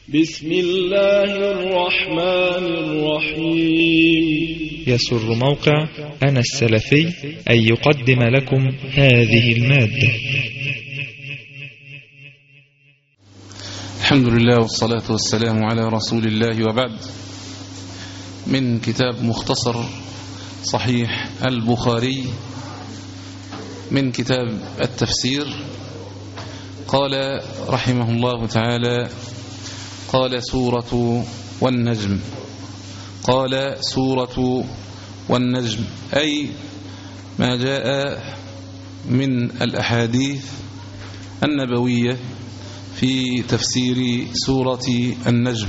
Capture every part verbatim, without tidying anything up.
بسم الله الرحمن الرحيم. يسر موقع أنا السلفي أن يقدم لكم هذه المادة. الحمد لله والصلاة والسلام على رسول الله، وبعد. من كتاب مختصر صحيح البخاري من كتاب التفسير، قال رحمه الله تعالى: قال سورة والنجم. قال سورة والنجم أي ما جاء من الأحاديث النبوية في تفسير سورة النجم.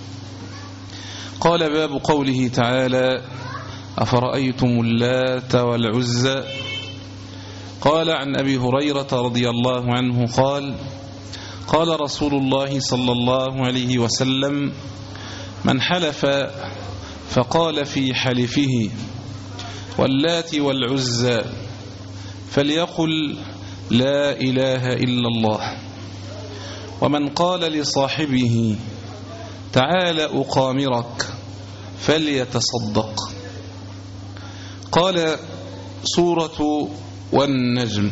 قال: باب قوله تعالى: أفرأيتم اللات والعزى. قال عن أبي هريرة رضي الله عنه قال: قال رسول الله صلى الله عليه وسلم: من حلف فقال في حلفه واللات والعزى فليقل لا إله إلا الله، ومن قال لصاحبه تعال أقامرك فليتصدق. قال: سورة والنجم.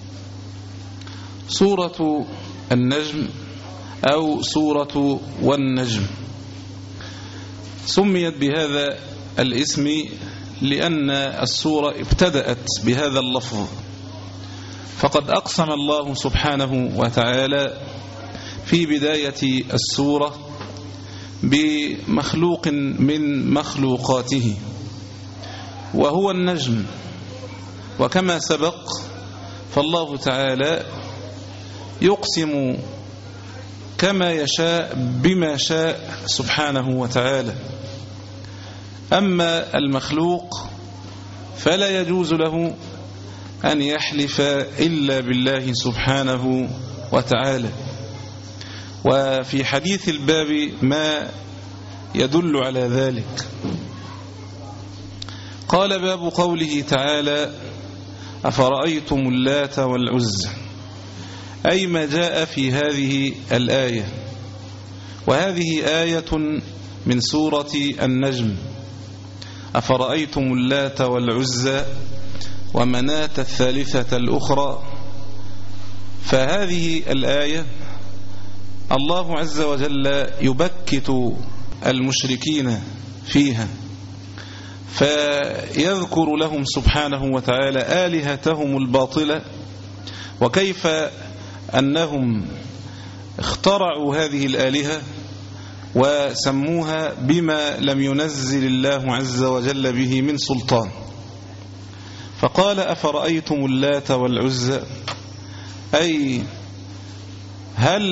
سورة النجم أو سورة والنجم سميت بهذا الاسم لأن السورة ابتدأت بهذا اللفظ، فقد أقسم الله سبحانه وتعالى في بداية السورة بمخلوق من مخلوقاته وهو النجم. وكما سبق فالله تعالى يقسم كما يشاء بما شاء سبحانه وتعالى. أما المخلوق فلا يجوز له أن يحلف إلا بالله سبحانه وتعالى، وفي حديث الباب ما يدل على ذلك. قال: باب قوله تعالى: أفرأيتم اللات والعزى، أي ما جاء في هذه الآية، وهذه آية من سورة النجم. أفرأيتم اللات والعزى ومناة الثالثة الأخرى. فهذه الآية الله عز وجل يبكت المشركين فيها، فيذكر لهم سبحانه وتعالى آلهتهم الباطلة، وكيف أنهم اخترعوا هذه الآلهة وسموها بما لم ينزل الله عز وجل به من سلطان. فقال: أفرأيتم اللات والعزى، أي هل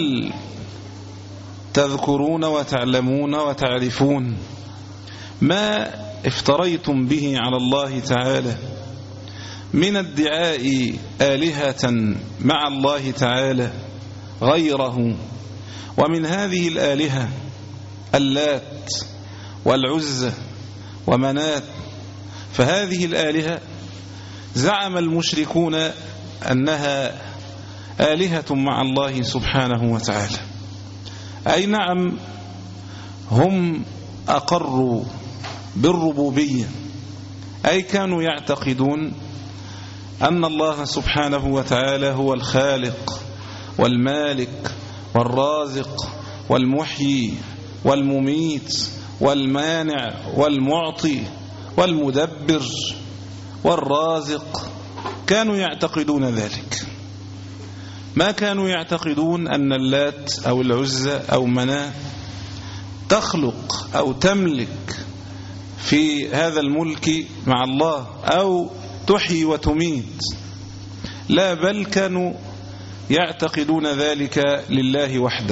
تذكرون وتعلمون وتعرفون ما افتريتم به على الله تعالى من ادعاء آلهة مع الله تعالى غيره، ومن هذه الآلهة اللات والعزى ومناة. فهذه الآلهة زعم المشركون أنها آلهة مع الله سبحانه وتعالى، أي نعم هم أقروا بالربوبية، أي كانوا يعتقدون أن الله سبحانه وتعالى هو الخالق والمالك والرازق والمحيي والمميت والمانع والمعطي والمدبر والرازق. كانوا يعتقدون ذلك، ما كانوا يعتقدون أن اللات أو العزى أو مناة تخلق أو تملك في هذا الملك مع الله أو تحيي وتميت، لا، بل كانوا يعتقدون ذلك لله وحده.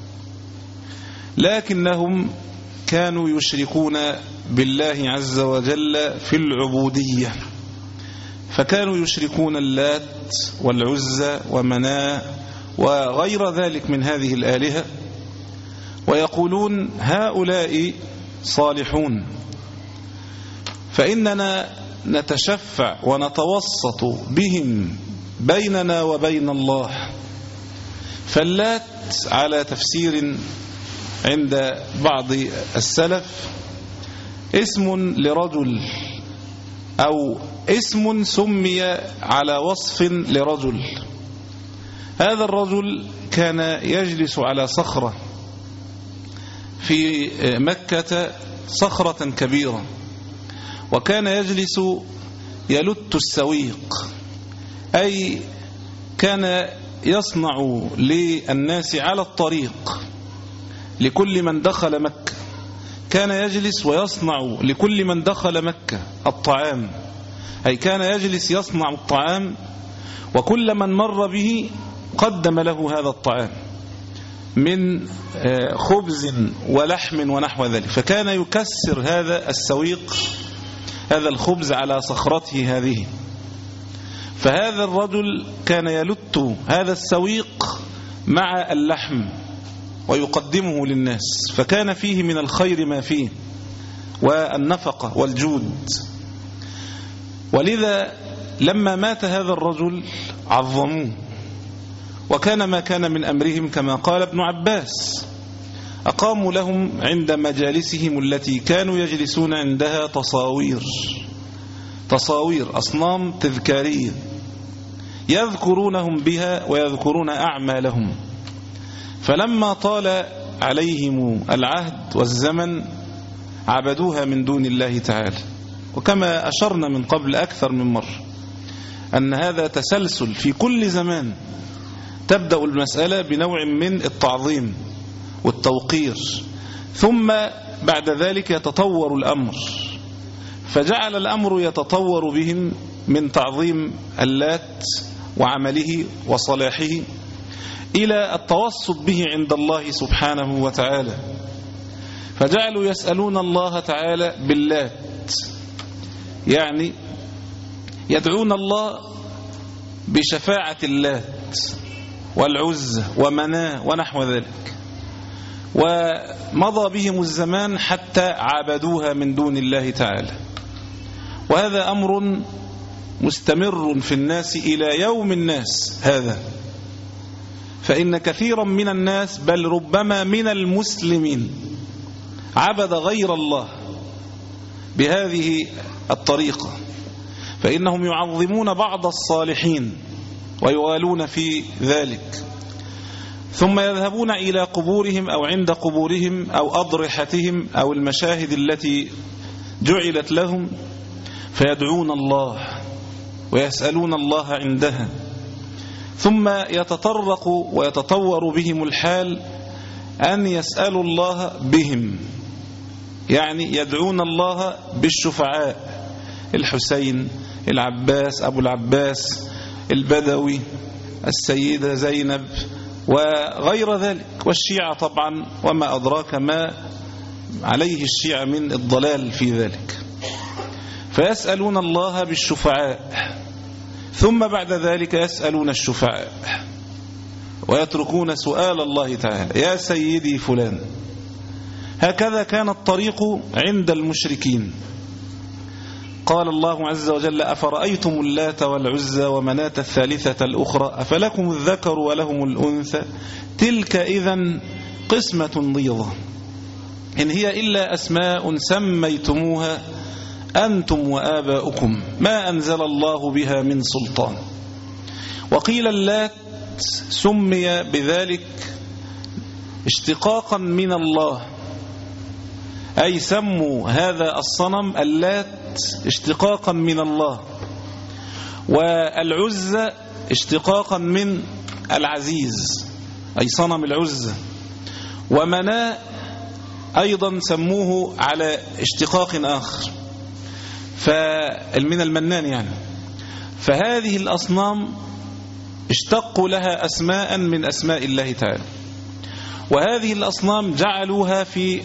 لكنهم كانوا يشركون بالله عز وجل في العبودية، فكانوا يشركون اللات والعزى ومناة وغير ذلك من هذه الآلهة، ويقولون هؤلاء صالحون، فإننا نتشفع ونتوسط بهم بيننا وبين الله. فاللات على تفسير عند بعض السلف اسم لرجل أو اسم سمي على وصف لرجل. هذا الرجل كان يجلس على صخرة في مكة، صخرة كبيرة، وكان يجلس يلت السويق، أي كان يصنع للناس على الطريق لكل من دخل مكة، كان يجلس ويصنع لكل من دخل مكة الطعام، أي كان يجلس يصنع الطعام، وكل من مر به قدم له هذا الطعام من خبز ولحم ونحو ذلك، فكان يكسر هذا السويق، هذا الخبز على صخرته هذه. فهذا الرجل كان يلت هذا السويق مع اللحم ويقدمه للناس، فكان فيه من الخير ما فيه والنفقة والجود. ولذا لما مات هذا الرجل عظموه، وكان ما كان من أمرهم كما قال ابن عباس، أقاموا لهم عند مجالسهم التي كانوا يجلسون عندها تصاوير، تصاوير أصنام تذكارية يذكرونهم بها ويذكرون أعمالهم. فلما طال عليهم العهد والزمن عبدوها من دون الله تعالى. وكما أشرنا من قبل أكثر من مرة أن هذا تسلسل في كل زمان، تبدأ المسألة بنوع من التعظيم والتوقير، ثم بعد ذلك يتطور الأمر، فجعل الأمر يتطور بهم من تعظيم اللات وعمله وصلاحه إلى التوسط به عند الله سبحانه وتعالى، فجعلوا يسألون الله تعالى باللات، يعني يدعون الله بشفاعة اللات والعزة ومناه ونحو ذلك. ومضى بهم الزمان حتى عبدوها من دون الله تعالى، وهذا أمر مستمر في الناس إلى يوم الناس هذا. فإن كثيرا من الناس بل ربما من المسلمين عبد غير الله بهذه الطريقة، فإنهم يعظمون بعض الصالحين ويوالون في ذلك، ثم يذهبون إلى قبورهم أو عند قبورهم أو أضرحتهم أو المشاهد التي جعلت لهم، فيدعون الله ويسألون الله عندها، ثم يتطرق ويتطور بهم الحال أن يسألوا الله بهم، يعني يدعون الله بالشفعاء، الحسين، العباس، أبو العباس، البدوي، السيدة زينب وغير ذلك، والشيعة طبعا وما أدراك ما عليه الشيعة من الضلال في ذلك. فيسألون الله بالشفعاء، ثم بعد ذلك يسألون الشفعاء ويتركون سؤال الله تعالى، يا سيدي فلان. هكذا كان الطريق عند المشركين. قال الله عز وجل: أفرأيتم اللات والعزى ومناة الثالثة الأخرى أفلكم الذكر ولهم الأنثى تلك إذن قسمة ضيضة إن هي إلا أسماء سميتموها أنتم وآباؤكم ما أنزل الله بها من سلطان. وقيل اللات سمي بذلك اشتقاقا من الله، أي سموا هذا الصنم اللات اشتقاقا من الله، والعزة اشتقاقا من العزيز أي صنم العزة، ومناة أيضا سموه على اشتقاق آخر فمن المنان يعني. فهذه الأصنام اشتقوا لها أسماء من أسماء الله تعالى، وهذه الأصنام جعلوها في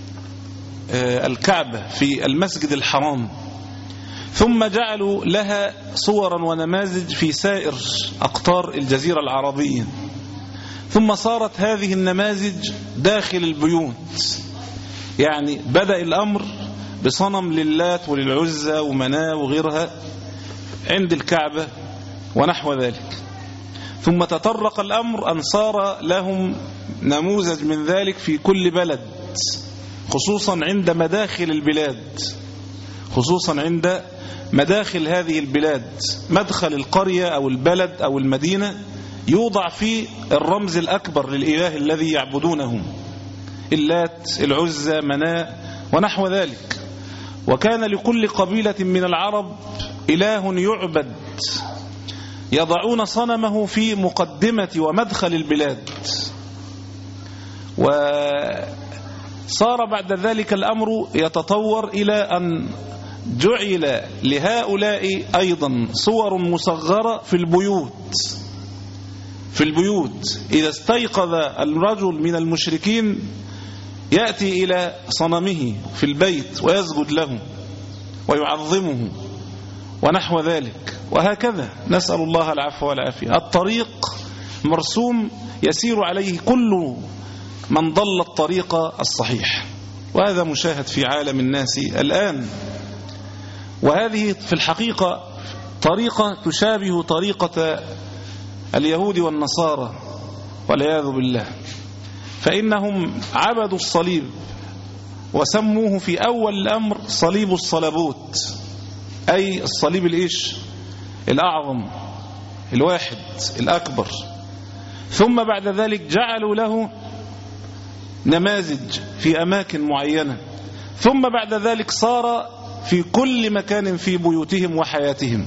الكعبة في المسجد الحرام، ثم جعلوا لها صورا ونماذج في سائر أقطار الجزيرة العربية، ثم صارت هذه النماذج داخل البيوت. يعني بدأ الأمر بصنم للات وللعزى ومناة وغيرها عند الكعبة ونحو ذلك، ثم تطرق الأمر أن صار لهم نموذج من ذلك في كل بلد، خصوصا عند مداخل البلاد، خصوصا عند مداخل هذه البلاد. مدخل القرية أو البلد أو المدينة يوضع فيه الرمز الأكبر للإله الذي يعبدونه، اللات، العزى، مناة ونحو ذلك. وكان لكل قبيلة من العرب إله يعبد، يضعون صنمه في مقدمة ومدخل البلاد. وصار بعد ذلك الأمر يتطور إلى أن جعل لهؤلاء أيضا صور مصغرة في البيوت. في البيوت إذا استيقظ الرجل من المشركين يأتي إلى صنمه في البيت ويسجد له ويعظمه ونحو ذلك. وهكذا نسأل الله العفو والعافية. الطريق مرسوم يسير عليه كل من ضل الطريق الصحيح، وهذا مشاهد في عالم الناس الآن. وهذه في الحقيقة طريقة تشابه طريقة اليهود والنصارى والعياذ بالله، فإنهم عبدوا الصليب وسموه في أول الأمر صليب الصلبوت، أي الصليب الإيش؟ الأعظم، الواحد الأكبر. ثم بعد ذلك جعلوا له نماذج في أماكن معينة، ثم بعد ذلك صار في كل مكان في بيوتهم وحياتهم.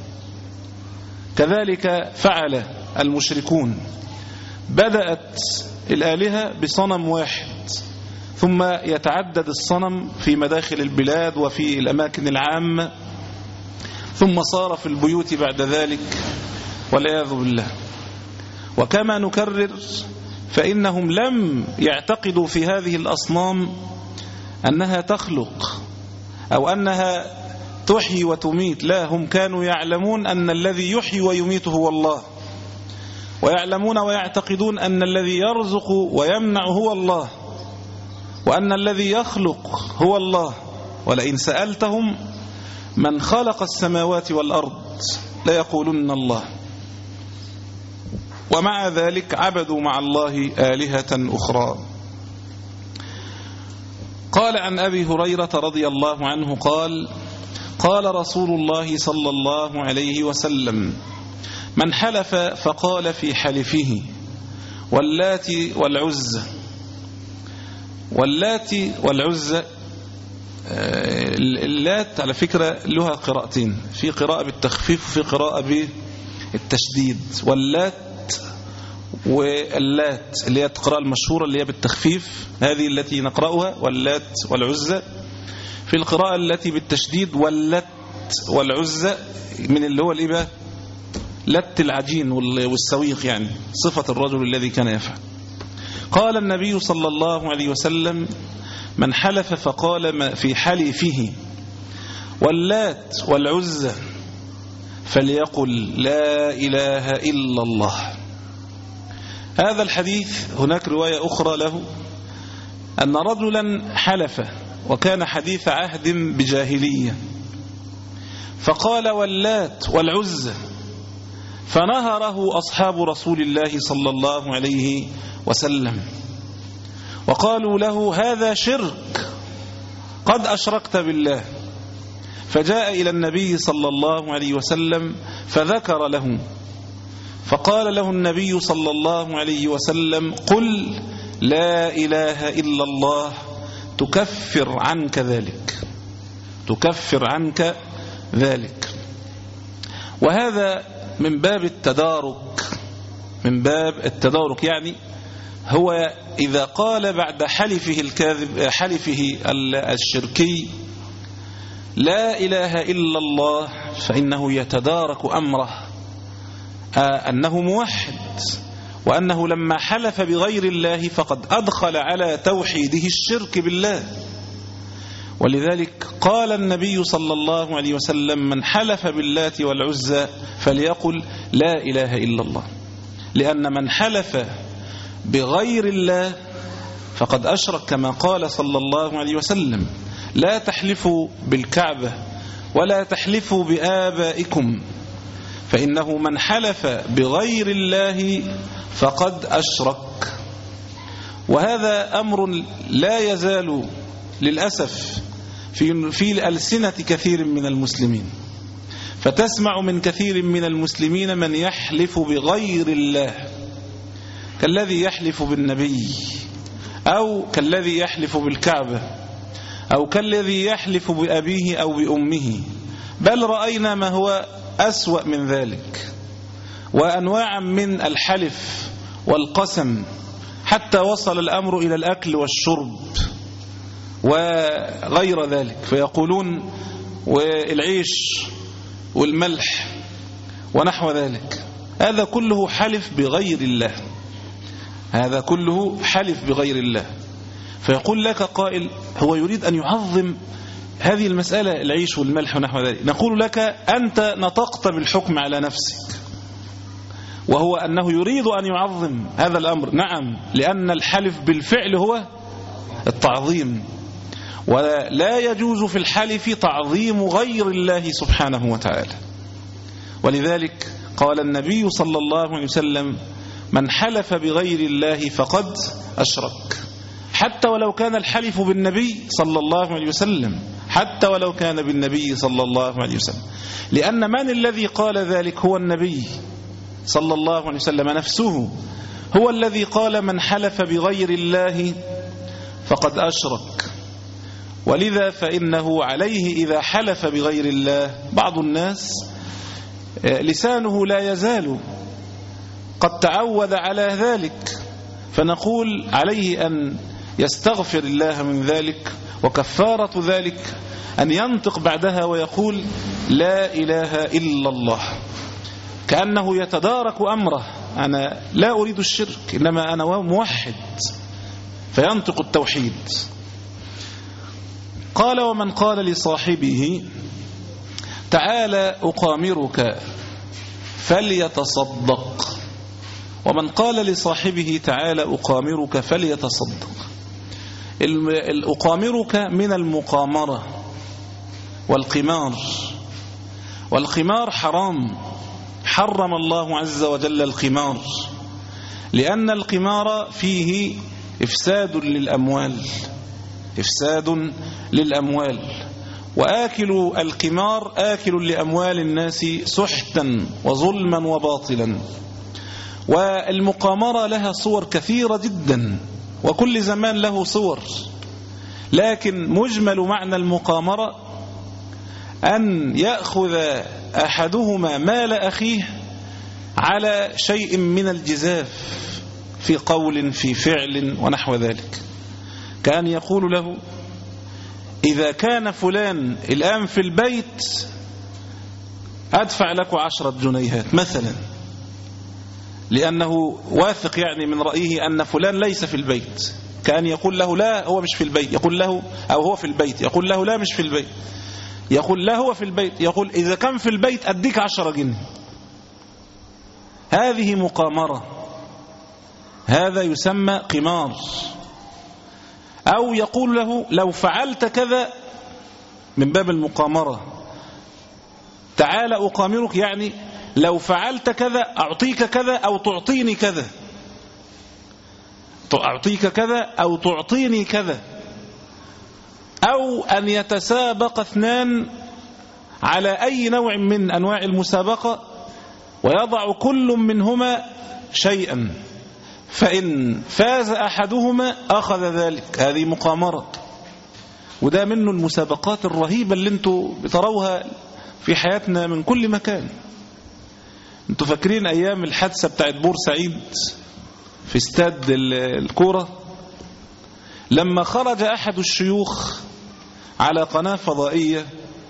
كذلك فعل المشركون، بدأت الآلهة بصنم واحد، ثم يتعدد الصنم في مداخل البلاد وفي الأماكن العامة، ثم صار في البيوت بعد ذلك والعياذ بالله. وكما نكرر فإنهم لم يعتقدوا في هذه الأصنام أنها تخلق أو أنها تحيي وتميت، لا، هم كانوا يعلمون أن الذي يحيي ويميت هو الله، ويعلمون ويعتقدون أن الذي يرزق ويمنع هو الله، وأن الذي يخلق هو الله. ولئن سألتهم من خلق السماوات والأرض ليقولن الله. ومع ذلك عبدوا مع الله آلهة أخرى. قال عن أبي هريرة رضي الله عنه قال: قال رسول الله صلى الله عليه وسلم: من حلف فقال في حلفه واللات والعزى. واللات والعزى، اللات على فكرة لها قراءتين، في قراءة بالتخفيف وفي قراءة بالتشديد. واللات واللات اللي هي القراءة المشهورة اللي هي بالتخفيف، هذه التي نقرأها واللات والعزى. في القراءة التي بالتشديد واللات والعزى، من اللي هو الإبا لت العجين والسويق، يعني صفة الرجل الذي كان يفعل. قال النبي صلى الله عليه وسلم: من حلف فقال في حلفه واللات والعزى فليقل لا إله إلا الله. هذا الحديث هناك رواية أخرى له أن رجلا حلف وكان حديث عهد بجاهلية، فقال واللات والعزى، فنهره أصحاب رسول الله صلى الله عليه وسلم وقالوا له: هذا شرك، قد أشركت بالله. فجاء إلى النبي صلى الله عليه وسلم فذكر له، فقال له النبي صلى الله عليه وسلم: قل لا إله إلا الله تكفر عنك ذلك، تكفر عنك ذلك. وهذا من باب التدارك، من باب التدارك، يعني هو إذا قال بعد حلفه الكاذب، حلفه الشركي لا إله إلا الله، فإنه يتدارك أمره أنه موحد، وأنه لما حلف بغير الله فقد أدخل على توحيده الشرك بالله. ولذلك قال النبي صلى الله عليه وسلم: من حلف باللات والعزى فليقل لا إله إلا الله، لأن من حلف بغير الله فقد أشرك، كما قال صلى الله عليه وسلم: لا تحلفوا بالكعبة ولا تحلفوا بآبائكم فإنه من حلف بغير الله فقد أشرك. وهذا أمر لا يزال للأسف في في ألسنة كثير من المسلمين، فتسمع من كثير من المسلمين من يحلف بغير الله، كالذي يحلف بالنبي، أو كالذي يحلف بالكعبة، أو كالذي يحلف بأبيه أو بأمه، بل رأينا ما هو أسوأ من ذلك، وأنواعا من الحلف والقسم، حتى وصل الأمر إلى الأكل والشرب وغير ذلك، فيقولون والعيش والملح ونحو ذلك. هذا كله حلف بغير الله، هذا كله حلف بغير الله. فيقول لك قائل هو يريد أن يعظم هذه المسألة، العيش والملح ونحو ذلك. نقول لك أنت نطقت بالحكم على نفسك، وهو أنه يريد أن يعظم هذا الأمر. نعم، لأن الحلف بالفعل هو التعظيم، ولا يجوز في الحلف تعظيم غير الله سبحانه وتعالى. ولذلك قال النبي صلى الله عليه وسلم: من حلف بغير الله فقد أشرك. حتى ولو كان الحلف بالنبي صلى الله عليه وسلم، حتى ولو كان بالنبي صلى الله عليه وسلم، لأن من الذي قال ذلك هو النبي صلى الله عليه وسلم نفسه، هو الذي قال: من حلف بغير الله فقد أشرك. ولذا فإنه عليه إذا حلف بغير الله، بعض الناس لسانه لا يزال قد تعود على ذلك، فنقول عليه أن يستغفر الله من ذلك، وكفارة ذلك أن ينطق بعدها ويقول: لا إله إلا الله، كأنه يتدارك أمره، أنا لا أريد الشرك، إنما أنا موحد، فينطق التوحيد. قال: ومن قال لصاحبه تعال أقامرك فليتصدق. ومن قال لصاحبه تعال أقامرك فليتصدق. أقامرك من المقامرة والقمار، والقمار حرام، حرم الله عز وجل القمار، لأن القمار فيه إفساد للأموال، إفساد للأموال، وآكل القمار آكل لأموال الناس سحتا وظلما وباطلا. والمقامرة لها صور كثيرة جدا، وكل زمان له صور، لكن مجمل معنى المقامرة أن يأخذ أحدهما مال أخيه على شيء من الجزاف في قول في فعل ونحو ذلك، كأن يقول له: إذا كان فلان الآن في البيت أدفع لك عشرة جنيهات مثلا، لأنه واثق يعني من رأيه أن فلان ليس في البيت، كأن يقول له: لا هو مش في البيت، يقول له أو هو في البيت، يقول له: لا مش في البيت، يقول: لا هو في البيت، يقول: إذا كان في البيت أديك عشرة جنيه. هذه مقامرة، هذا يسمى قمار. أو يقول له: لو فعلت كذا، من باب المقامرة، تعال أقامرك، يعني لو فعلت كذا أعطيك كذا أو تعطيني كذا، أعطيك كذا أو تعطيني كذا. أو أن يتسابق اثنان على أي نوع من أنواع المسابقة، ويضع كل منهما شيئا، فإن فاز أحدهما أخذ ذلك. هذه مقامرة، وده منه المسابقات الرهيبة اللي انتوا بتروها في حياتنا من كل مكان. انتوا فاكرين أيام الحادثة بتاعت بورسعيد في استاد الكورة، لما خرج أحد الشيوخ على قناة فضائية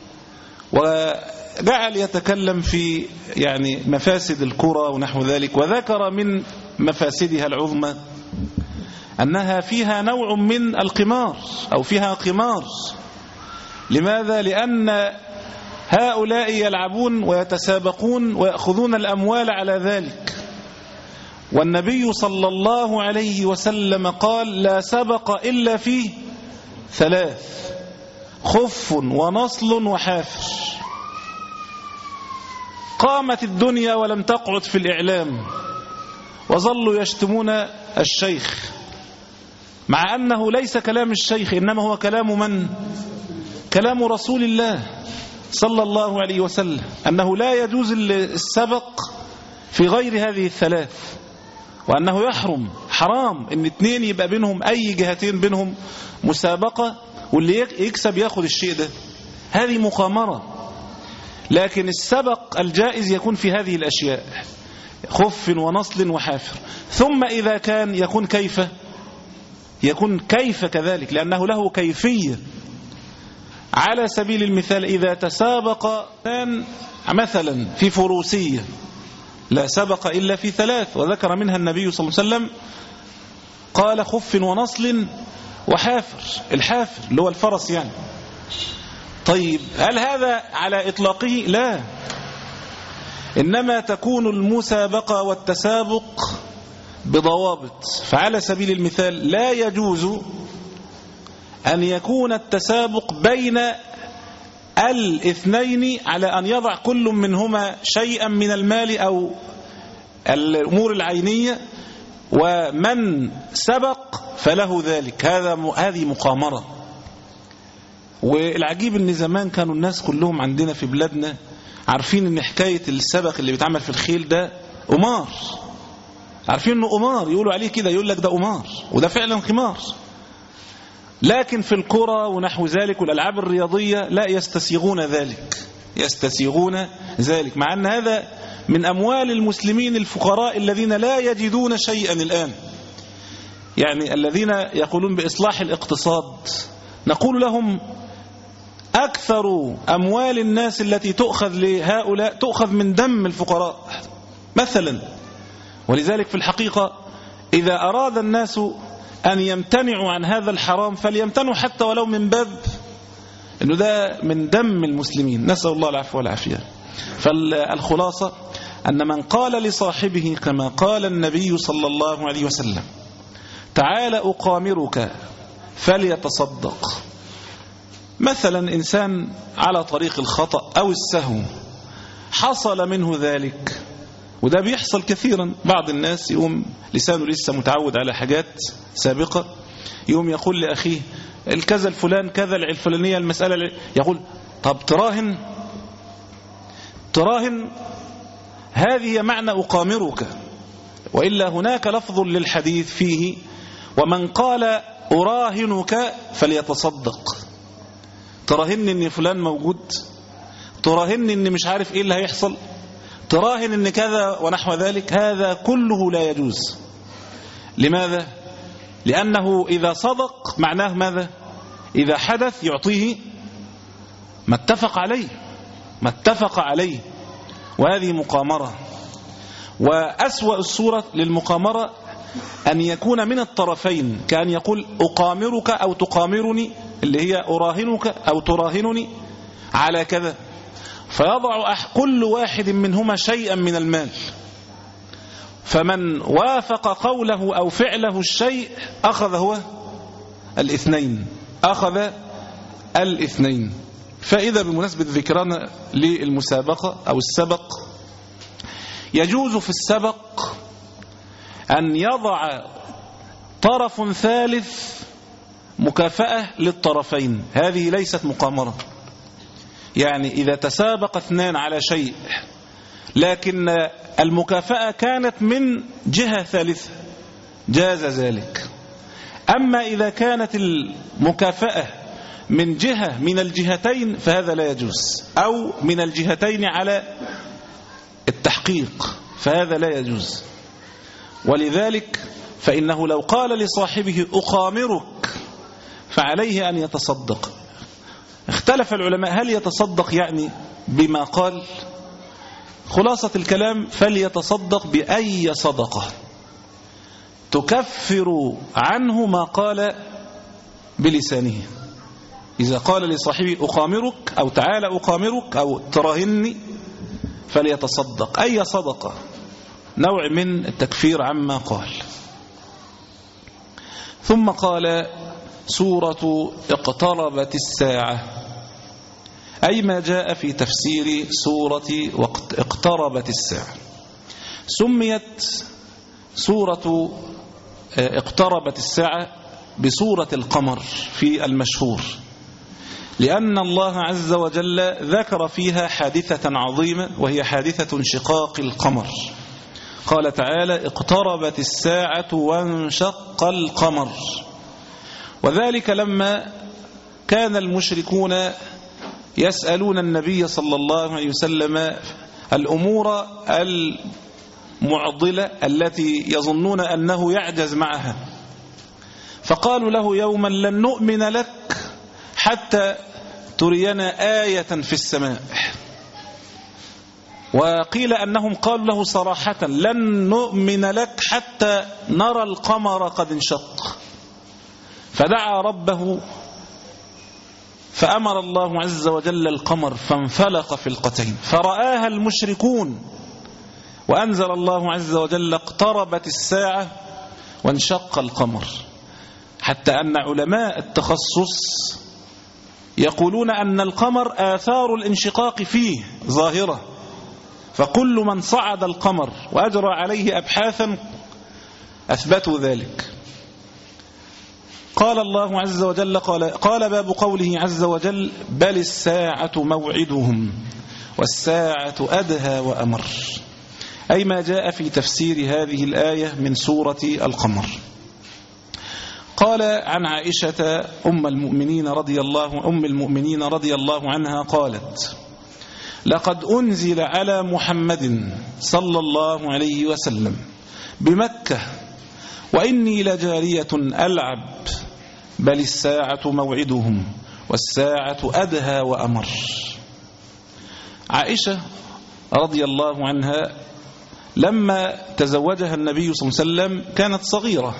وجعل يتكلم في يعني مفاسد الكرة ونحو ذلك، وذكر من مفاسدها العظمى أنها فيها نوع من القمار أو فيها قمار. لماذا؟ لأن هؤلاء يلعبون ويتسابقون ويأخذون الأموال على ذلك، والنبي صلى الله عليه وسلم قال: لا سبق إلا في ثلاث: خف ونصل وحافر. قامت الدنيا ولم تقعد في الإعلام، وظلوا يشتمون الشيخ، مع أنه ليس كلام الشيخ، إنما هو كلام من؟ كلام رسول الله صلى الله عليه وسلم، أنه لا يجوز السبق في غير هذه الثلاث، وأنه يحرم حرام إن اتنين يبقى بينهم أي جهتين بينهم مسابقة واللي يكسب ياخد الشيء ده، هذه مقامرة. لكن السبق الجائز يكون في هذه الأشياء، خف ونصل وحافر. ثم إذا كان يكون كيف يكون كيف كذلك، لأنه له كيفية. على سبيل المثال إذا تسابق مثلا في فروسية لا سبق إلا في ثلاث، وذكر منها النبي صلى الله عليه وسلم قال خف ونصل وحافر، الحافر اللي هو الفرس يعني. طيب هل هذا على إطلاقه؟ لا، إنما تكون المسابقة والتسابق بضوابط. فعلى سبيل المثال لا يجوز أن يكون التسابق بين الاثنين على أن يضع كل منهما شيئا من المال أو الأمور العينية، ومن سبق فله ذلك، هذا هذه مقامرة. والعجيب ان زمان كانوا الناس كلهم عندنا في بلادنا عارفين ان حكاية السبق اللي بيتعمل في الخيل ده أمار، عارفين انه أمار، يقولوا عليه كده، يقول لك ده أمار، وده فعلا خمار. لكن في الكرة ونحو ذلك والألعاب الرياضية لا يستسيغون ذلك، يستسيغون ذلك، مع أن هذا من أموال المسلمين الفقراء الذين لا يجدون شيئا الآن. يعني الذين يقولون بإصلاح الاقتصاد نقول لهم أكثر أموال الناس التي تؤخذ لهؤلاء تؤخذ من دم الفقراء مثلا. ولذلك في الحقيقة إذا أراد الناس أن يمتنعوا عن هذا الحرام فليمتنعوا حتى ولو من باب أنه ده من دم المسلمين، نسأل الله العفو والعافية. فالخلاصة أن من قال لصاحبه كما قال النبي صلى الله عليه وسلم تعال أقامرك فليتصدق، مثلا إنسان على طريق الخطأ أو السهو حصل منه ذلك، وده بيحصل كثيرا، بعض الناس يقوم لسانه لسه متعود على حاجات سابقة، يقوم يقول لأخيه الكذا الفلان كذا الفلانية المسألة، يقول طب تراهن تراهن هذه معنى أقامرك، وإلا هناك لفظ للحديث فيه ومن قال أراهنك فليتصدق، تراهن ان فلان موجود، تراهن ان مش عارف ايه اللي هيحصل، تراهن ان كذا ونحو ذلك، هذا كله لا يجوز. لماذا؟ لأنه إذا صدق معناه ماذا؟ إذا حدث يعطيه ما اتفق عليه ما اتفق عليه وهذه مقامرة. وأسوأ الصورة للمقامرة أن يكون من الطرفين، كأن يقول أقامرك أو تقامرني، اللي هي أراهنك أو تراهنني على كذا، فيضع كل واحد منهما شيئا من المال، فمن وافق قوله أو فعله الشيء أخذ هو الاثنين أخذ الاثنين. فإذا بمناسبة ذكرنا للمسابقة أو السبق، يجوز في السبق أن يضع طرف ثالث مكافأة للطرفين، هذه ليست مقامرة. يعني إذا تسابق اثنان على شيء لكن المكافأة كانت من جهة ثالثة جاز ذلك. أما إذا كانت المكافأة من جهة من الجهتين فهذا لا يجوز، أو من الجهتين على التحقيق فهذا لا يجوز. ولذلك فإنه لو قال لصاحبه أقامرك فعليه أن يتصدق. اختلف العلماء هل يتصدق يعني بما قال؟ خلاصة الكلام فليتصدق بأي صدقة تكفر عنه ما قال بلسانه. إذا قال لصاحبه أقامرك أو تعالى أقامرك أو تراهني فليتصدق أي صدقة، نوع من التكفير عما قال. ثم قال سورة اقتربت الساعة، أي ما جاء في تفسير سورة اقتربت الساعة. سميت سورة اقتربت الساعة بسورة القمر في المشهور، لأن الله عز وجل ذكر فيها حادثة عظيمة، وهي حادثة انشقاق القمر. قال تعالى: اقتربت الساعة وانشق القمر. وذلك لما كان المشركون يسألون النبي صلى الله عليه وسلم الأمور المعضلة التي يظنون أنه يعجز معها، فقالوا له يوما: لن نؤمن لك حتى ترينا آية في السماء. وقيل أنهم قالوا له صراحة: لن نؤمن لك حتى نرى القمر قد انشق. فدعا ربه فأمر الله عز وجل القمر فانفلق فلقتين، فرآها المشركون، وأنزل الله عز وجل: اقتربت الساعة وانشق القمر. حتى أن علماء التخصص يقولون أن القمر آثار الانشقاق فيه ظاهرة، فكل من صعد القمر وأجرى عليه أبحاثا أثبتوا ذلك. قال الله عز وجل قال, قال باب قوله عز وجل: بل الساعة موعدهم والساعة أدهى وأمر، أي ما جاء في تفسير هذه الآية من سورة القمر. قال عن عائشة أم المؤمنين رضي الله أم المؤمنين رضي الله عنها قالت: لقد أنزل على محمد صلى الله عليه وسلم بمكة وإني لجارية ألعب، بل الساعة موعدهم والساعة أدهى وأمر. عائشة رضي الله عنها لما تزوجها النبي صلى الله عليه وسلم كانت صغيرة،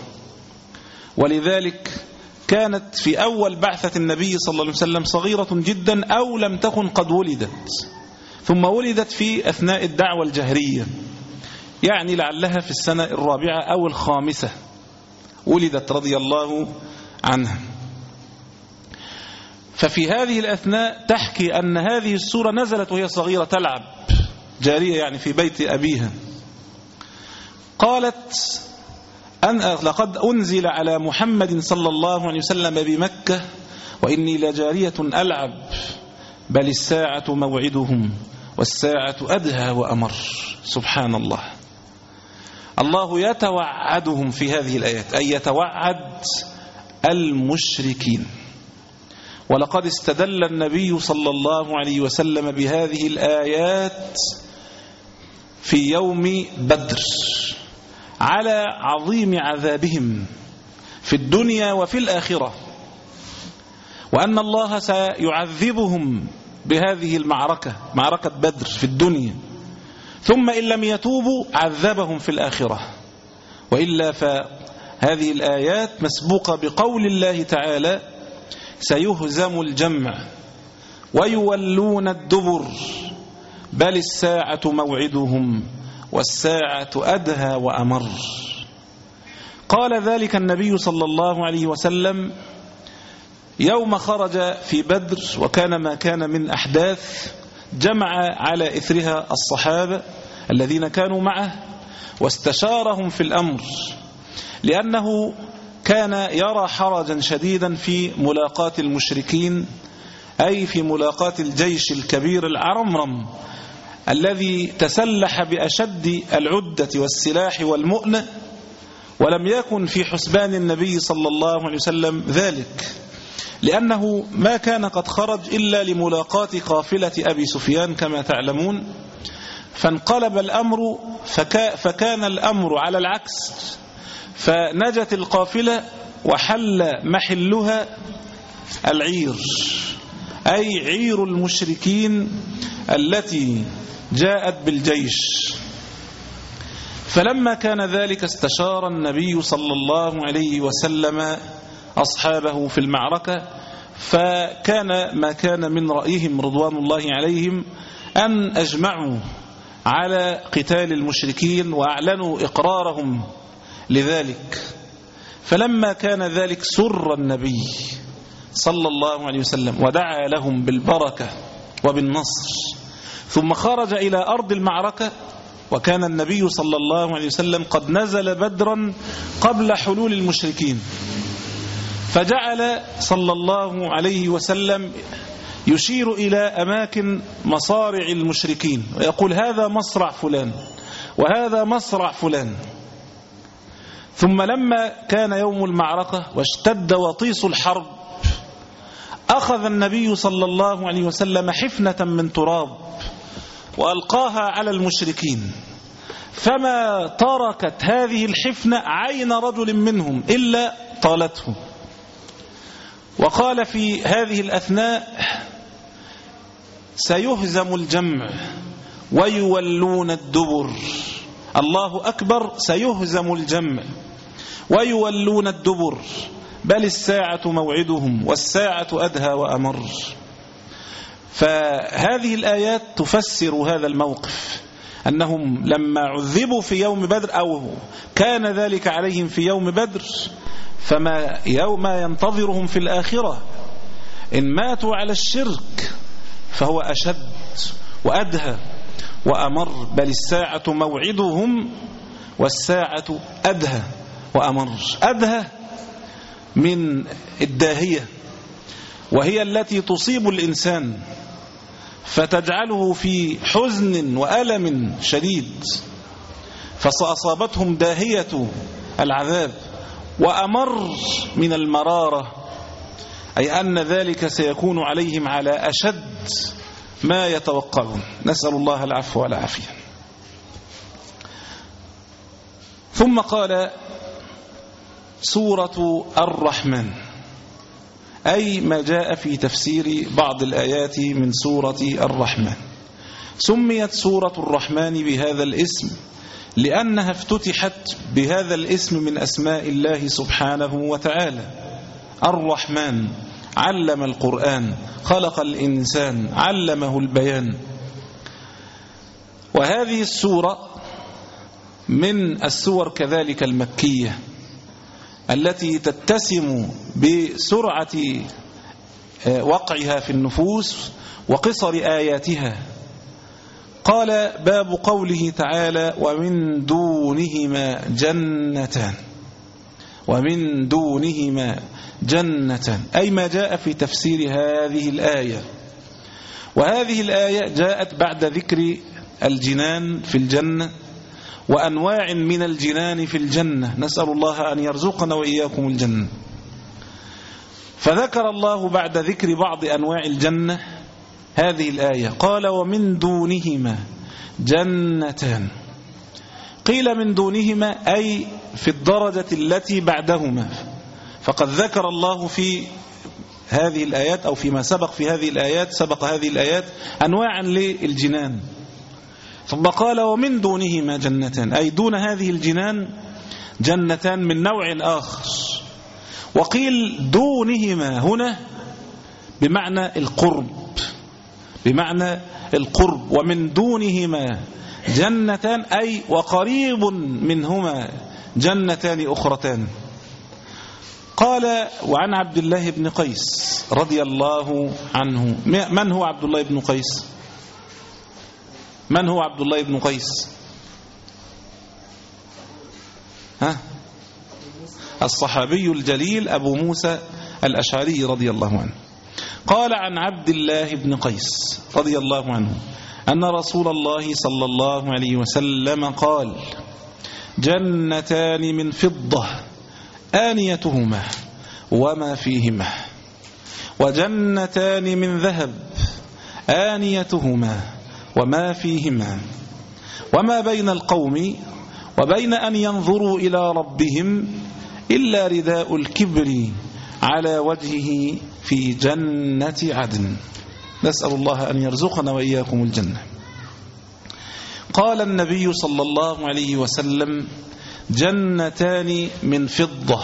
ولذلك كانت في أول بعثة النبي صلى الله عليه وسلم صغيرة جدا، أو لم تكن قد ولدت، ثم ولدت في أثناء الدعوة الجهرية، يعني لعلها في السنة الرابعة أو الخامسة ولدت رضي الله عنها. ففي هذه الأثناء تحكي أن هذه السورة نزلت وهي صغيرة تلعب، جارية يعني في بيت أبيها. قالت: أن لقد أنزل على محمد صلى الله عليه وسلم بمكة وإني لجارية ألعب، بل الساعة موعدهم والساعة أدهى وأمر. سبحان الله، الله يتوعدهم في هذه الآيات، أي يتوعد المشركين. ولقد استدل النبي صلى الله عليه وسلم بهذه الآيات في يوم بدر على عظيم عذابهم في الدنيا وفي الآخرة، وأن الله سيعذبهم بهذه المعركة، معركة بدر في الدنيا، ثم إن لم يتوبوا عذبهم في الآخرة. وإلا فهذه الآيات مسبوقة بقول الله تعالى: سيهزم الجمع ويولون الدبر، بل الساعة موعدهم والساعة أدهى وأمر. قال ذلك النبي صلى الله عليه وسلم يوم خرج في بدر، وكان ما كان من أحداث جمع على إثرها الصحابة الذين كانوا معه واستشارهم في الأمر، لأنه كان يرى حرجا شديدا في ملاقاة المشركين، أي في ملاقاة الجيش الكبير العرمرم الذي تسلح بأشد العدة والسلاح والمؤنة، ولم يكن في حسبان النبي صلى الله عليه وسلم ذلك، لأنه ما كان قد خرج إلا لملاقاة قافلة أبي سفيان كما تعلمون، فانقلب الأمر فكا فكان الأمر على العكس، فنجت القافلة وحل محلها العير، أي عير المشركين التي جاءت بالجيش. فلما كان ذلك استشار النبي صلى الله عليه وسلم أصحابه في المعركة، فكان ما كان من رأيهم رضوان الله عليهم أن أجمعوا على قتال المشركين وأعلنوا إقرارهم لذلك. فلما كان ذلك سر النبي صلى الله عليه وسلم ودعا لهم بالبركة وبالنصر. ثم خرج إلى أرض المعركة، وكان النبي صلى الله عليه وسلم قد نزل بدرا قبل حلول المشركين، فجعل صلى الله عليه وسلم يشير إلى أماكن مصارع المشركين ويقول هذا مصرع فلان وهذا مصرع فلان. ثم لما كان يوم المعركة واشتد وطيس الحرب، أخذ النبي صلى الله عليه وسلم حفنة من تراب وألقاها على المشركين، فما تركت هذه الحفنة عين رجل منهم إلا طالته. وقال في هذه الأثناء سيهزم الجمع ويولون الدبر. الله أكبر، سيهزم الجمع ويولون الدبر، بل الساعة موعدهم والساعة أدهى وأمر. فهذه الآيات تفسر هذا الموقف، أنهم لما عذبوا في يوم بدر أو كان ذلك عليهم في يوم بدر، فما يوم ينتظرهم في الآخرة إن ماتوا على الشرك فهو أشد وأدهى وأمر، بل الساعة موعدهم والساعة أدهى وأمر. أدهى من الداهية، وهي التي تصيب الإنسان فتجعله في حزن وألم شديد، فأصابتهم داهية العذاب. وأمر من المرارة، أي أن ذلك سيكون عليهم على أشد ما يتوقعون. نسأل الله العفو والعافية. ثم قال سورة الرحمن، أي ما جاء في تفسير بعض الآيات من سورة الرحمن. سميت سورة الرحمن بهذا الاسم لأنها افتتحت بهذا الاسم من أسماء الله سبحانه وتعالى. الرحمن علم القرآن، خلق الإنسان، علمه البيان. وهذه السورة من السور كذلك المكية التي تتسم بسرعة وقعها في النفوس وقصر آياتها. قال باب قوله تعالى ومن دونهما جنتان، ومن دونهما جنتان، أي ما جاء في تفسير هذه الآية. وهذه الآية جاءت بعد ذكر الجنان في الجنة وأنواع من الجنان في الجنة، نسأل الله أن يرزقنا وإياكم الجنة. فذكر الله بعد ذكر بعض أنواع الجنة هذه الآية، قال ومن دونهما جنتان. قيل من دونهما أي في الدرجة التي بعدهما، فقد ذكر الله في هذه الآيات أو فيما سبق في هذه الآيات سبق هذه الآيات أنواعا للجنان، ثم قال ومن دونهما جنتان، أي دون هذه الجنان جنتان من نوع آخر. وقيل دونهما هنا بمعنى القرب، بمعنى القرب، ومن دونهما جنتان أي وقريب منهما جنتان أخرتان. قال وعن عبد الله بن قيس رضي الله عنه. من هو عبد الله بن قيس؟ من هو عبد الله بن قيس؟ ها؟ الصحابي الجليل أبو موسى الأشعري رضي الله عنه. قال عن عبد الله بن قيس رضي الله عنه أن رسول الله صلى الله عليه وسلم قال جنتان من فضة آنيتهما وما فيهما، وجنتان من ذهب آنيتهما وما فيهما، وما بين القوم وبين أن ينظروا إلى ربهم إلا رداء الكبر على وجهه في جنة عدن. نسأل الله أن يرزقنا وإياكم الجنة. قال النبي صلى الله عليه وسلم جنتان من فضة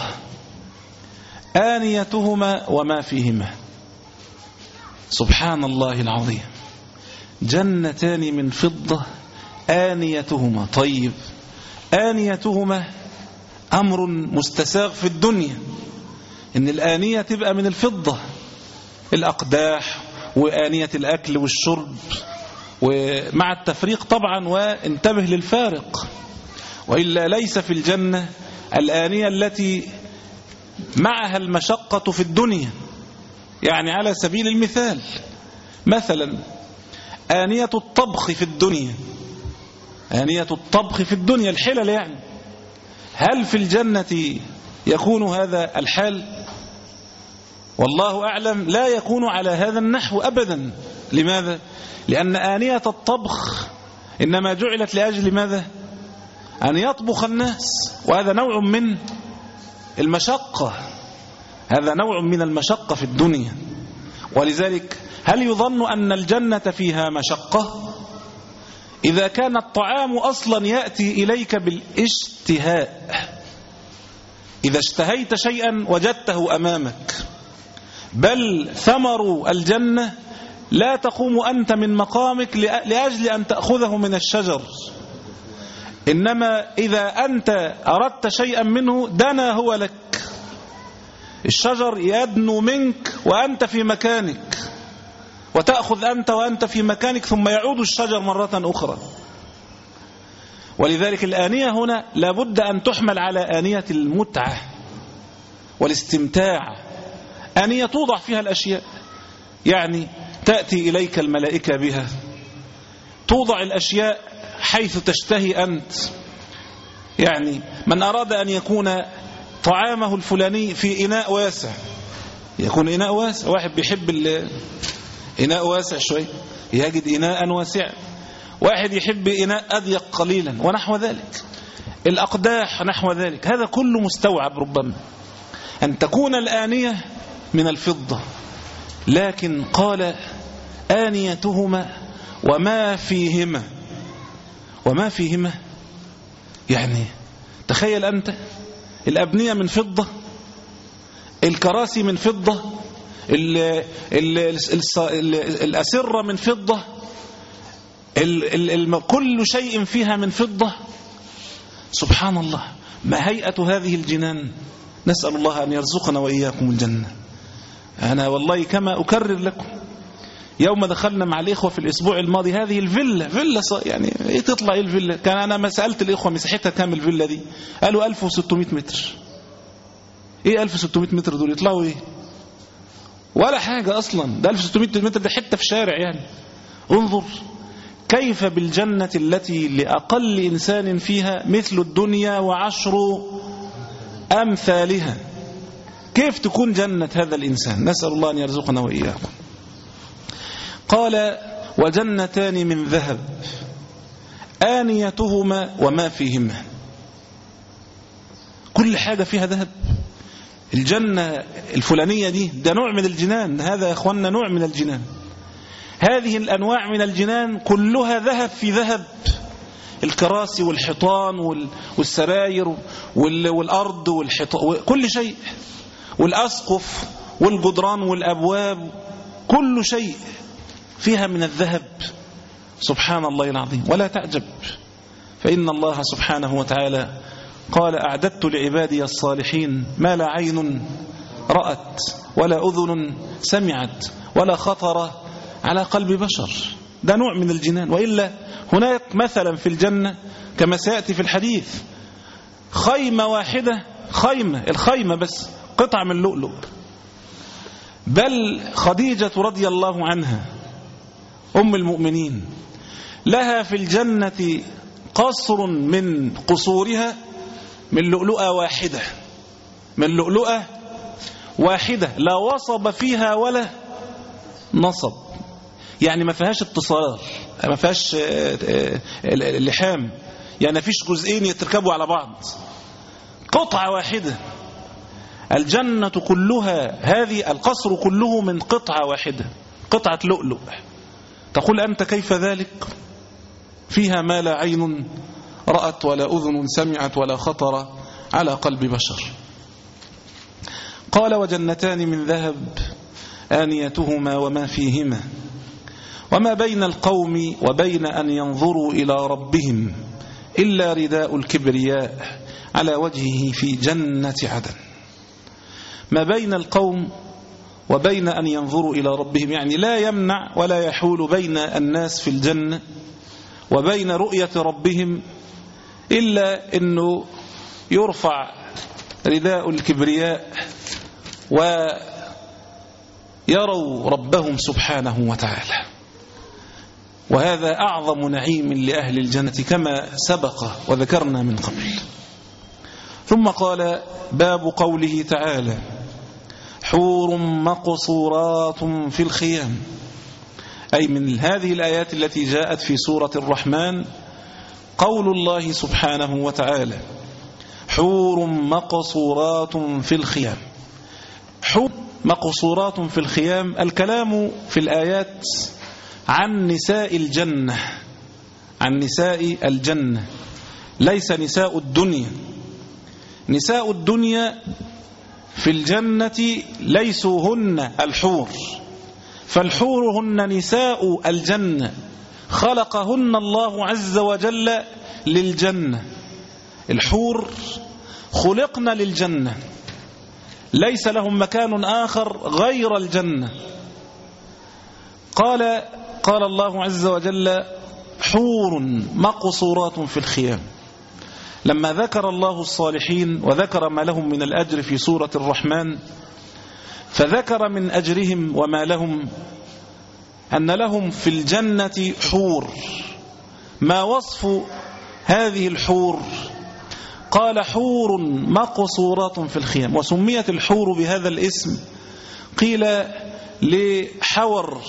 آنيتهما وما فيهما. سبحان الله العظيم، جنتان من فضة آنيتهما. طيب آنيتهما أمر مستساغ في الدنيا، إن الآنية تبقى من الفضة، الأقداح وآنية الأكل والشرب، ومع التفريق طبعا، وانتبه للفارق، وإلا ليس في الجنة الآنية التي معها المشقة في الدنيا. يعني على سبيل المثال، مثلا آنية الطبخ في الدنيا، آنية الطبخ في الدنيا الحلل يعني، هل في الجنة يكون هذا الحال؟ والله أعلم لا يكون على هذا النحو أبدا. لماذا؟ لأن آنية الطبخ إنما جعلت لأجل ماذا؟ أن يطبخ الناس، وهذا نوع من المشقة، هذا نوع من المشقة في الدنيا. ولذلك هل يظن أن الجنة فيها مشقة؟ إذا كان الطعام أصلا يأتي إليك بالاشتهاء، إذا اشتهيت شيئا وجدته أمامك، بل ثمر الجنة لا تقوم أنت من مقامك لأجل أن تأخذه من الشجر، إنما إذا أنت أردت شيئا منه دنا هو لك. الشجر يدنو منك وأنت في مكانك، وتأخذ أنت وأنت في مكانك، ثم يعود الشجر مرة أخرى. ولذلك الآنية هنا لابد أن تحمل على آنية المتعة والاستمتاع، آنية توضع فيها الأشياء، يعني تأتي إليك الملائكة بها، توضع الأشياء حيث تشتهي أنت. يعني من أراد أن يكون طعامه الفلاني في إناء واسع يكون إناء واسع، واحد بيحب إناء واسع شوي يجد إناء واسع، واحد يحب إناء أضيق قليلا ونحو ذلك، الأقداح نحو ذلك، هذا كله مستوعب. ربما أن تكون الآنية من الفضة، لكن قال آنيتهما وما فيهما. وما فيهما يعني تخيل أنت الأبنية من فضة، الكراسي من فضة، ال ال ال الأسرة من فضة، ال ال كل شيء فيها من فضة. سبحان الله، ما هيئة هذه الجنان. نسأل الله أن يرزقنا وإياكم الجنة. أنا والله كما أكرر لكم، يوم دخلنا مع الإخوة في الأسبوع الماضي هذه الفيلا، فيلا يعني إيه تطلع إيه الفيلا؟ كان أنا ما سألت الإخوة مساحتها كام الفيلا دي، قالوا ألف وستمائة متر. إيه ألف وستمائة متر دول يطلعوا إيه؟ ولا حاجة أصلا، ده ألف وستمائة متر ده حتة في شارع يعني. انظر كيف بالجنة التي لأقل إنسان فيها مثل الدنيا وعشر أمثالها، كيف تكون جنة هذا الإنسان؟ نسأل الله أن يرزقنا وإياكم. قال وجنتان من ذهب آنيتهما وما فيهما. كل حاجة فيها ذهب. الجنة الفلانية دي ده نوع من الجنان، هذا يا أخوانا نوع من الجنان. هذه الأنواع من الجنان كلها ذهب في ذهب، الكراسي والحيطان والسراير والأرض والحيطان، كل شيء، والأسقف والجدران والأبواب، كل شيء فيها من الذهب. سبحان الله العظيم. ولا تعجب، فإن الله سبحانه وتعالى قال أعددت لعبادي الصالحين ما لا عين رأت ولا أذن سمعت ولا خطر على قلب بشر. ده نوع من الجنان. وإلا هناك مثلا في الجنة كما سيأتي في الحديث خيمة واحدة، خيمة الخيمة بس قطعة من لؤلؤ. بل خديجة رضي الله عنها أم المؤمنين لها في الجنة قصر من قصورها من لؤلؤة واحدة، من لؤلؤة واحدة لا وصب فيها ولا نصب، يعني ما فيهاش اتصال، ما فيهاش لحام، يعني ما فيش جزئين يتركبوا على بعض، قطعة واحدة. الجنة كلها، هذه القصر كله من قطعة واحدة، قطعة لؤلؤ. تقول أنت كيف ذلك؟ فيها ما لا عين رأت ولا أذن سمعت ولا خطر على قلب بشر. قال وجنتان من ذهب آنيتهما وما فيهما وما بين القوم وبين أن ينظروا إلى ربهم إلا رداء الكبرياء على وجهه في جنة عدن. ما بين القوم وبين أن ينظروا إلى ربهم، يعني لا يمنع ولا يحول بين الناس في الجنة وبين رؤية ربهم إلا أنه يرفع رداء الكبرياء ويروا ربهم سبحانه وتعالى. وهذا أعظم نعيم لأهل الجنة كما سبق وذكرنا من قبل. ثم قال: باب قوله تعالى: حور مقصورات في الخيام، أي من هذه الآيات التي جاءت في سورة الرحمن قول الله سبحانه وتعالى: حور مقصورات في الخيام. حور مقصورات في الخيام، الكلام في الآيات عن نساء الجنة، عن نساء الجنة، ليس نساء الدنيا. نساء الدنيا في الجنة ليسوا هن الحور، فالحور هن نساء الجنة، خلقهن الله عز وجل للجنة. الحور خلقن للجنة، ليس لهم مكان آخر غير الجنة. قال قال الله عز وجل: حور مقصورات في الخيام. لما ذكر الله الصالحين وذكر ما لهم من الأجر في سورة الرحمن، فذكر من أجرهم وما لهم أن لهم في الجنة حور. ما وصف هذه الحور؟ قال: حور مقصورات في الخيام. وسميت الحور بهذا الاسم قيل لحور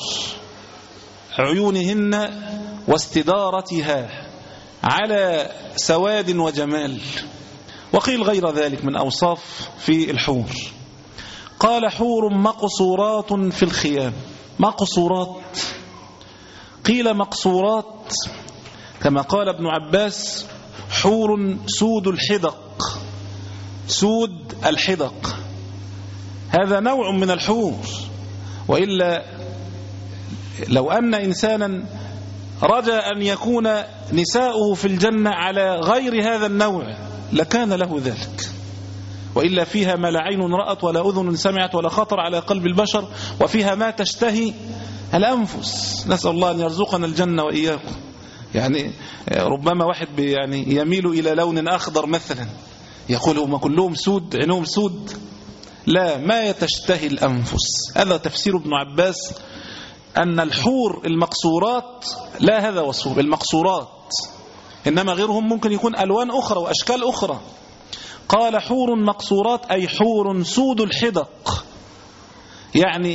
عيونهن واستدارتها على سواد وجمال، وقيل غير ذلك من أوصاف في الحور. قال: حور مقصورات في الخيام. مقصورات، قيل مقصورات كما قال ابن عباس: حور سود الحدق. سود الحدق هذا نوع من الحور، وإلا لو أن إنسانا رجى أن يكون نساؤه في الجنة على غير هذا النوع لكان له ذلك، وإلا فيها ما لا عين رأت ولا أذن سمعت ولا خطر على قلب البشر، وفيها ما تشتهي الأنفس. نسأل الله أن يرزقنا الجنة وإياكم. يعني ربما واحد يعني يميل إلى لون أخضر مثلا، يقول هم كلهم سود، عينهم سود. لا، ما يتشتهي الأنفس. هذا تفسير ابن عباس أن الحور المقصورات لا هذا وصفه بالمقصورات، إنما غيرهم ممكن يكون ألوان أخرى وأشكال أخرى. قال: حور مقصورات أي حور سود الحدق، يعني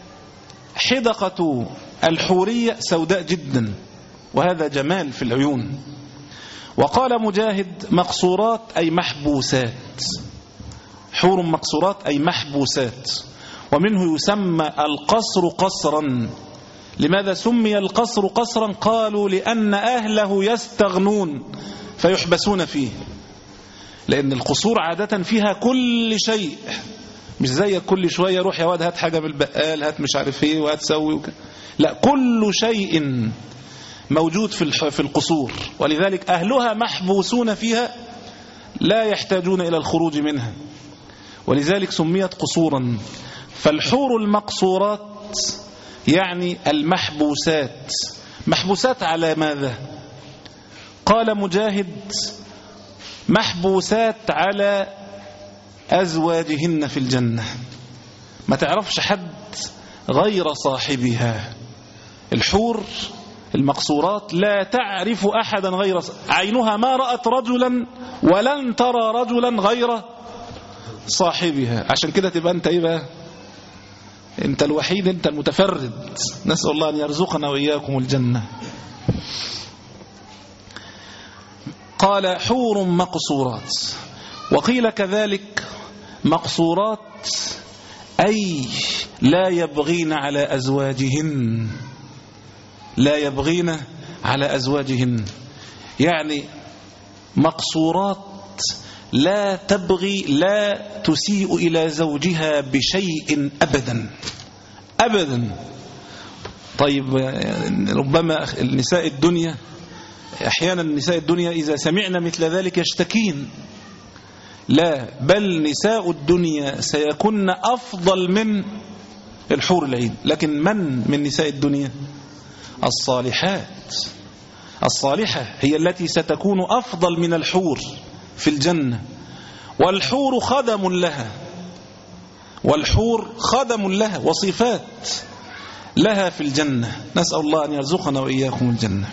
حدقة الحورية سوداء جدا، وهذا جمال في العيون. وقال مجاهد: مقصورات أي محبوسات. حور مقصورات أي محبوسات. ومنه يسمى القصر قصرا. لماذا سمي القصر قصرا؟ قالوا: لأن أهله يستغنون فيحبسون فيه، لأن القصور عادة فيها كل شيء، مش زي كل شوية روح يا واد هات حاجة من البقال، هات مش عارف ايه وهات سوي وك... لا، كل شيء موجود في في القصور، ولذلك أهلها محبوسون فيها لا يحتاجون إلى الخروج منها، ولذلك سميت قصورا. فالحور المقصورات يعني المحبوسات. محبوسات على ماذا؟ قال مجاهد: محبوسات على أزواجهن في الجنة، ما تعرفش حد غير صاحبها. الحور المقصورات لا تعرف أحدا غير عينها ما رأت رجلا ولن ترى رجلا غير صاحبها. عشان كده تبقى أنت إيه بقى؟ أنت الوحيد، أنت المتفرد. نسأل الله أن يرزقنا وإياكم الجنة. قال: حور مقصورات. وقيل كذلك مقصورات أي لا يبغين على أزواجهن، لا يبغين على أزواجهن، يعني مقصورات لا تبغي، لا تسيء إلى زوجها بشيء أبدا أبدا. طيب ربما النساء الدنيا أحيانا النساء الدنيا إذا سمعنا مثل ذلك يشتكين. لا، بل نساء الدنيا سيكون أفضل من الحور العين. لكن من من نساء الدنيا؟ الصالحات. الصالحة هي التي ستكون أفضل من الحور في الجنة، والحور خدم لها، والحور خدم لها وصفات لها في الجنة. نسأل الله أن يرزقنا وإياكم الجنة.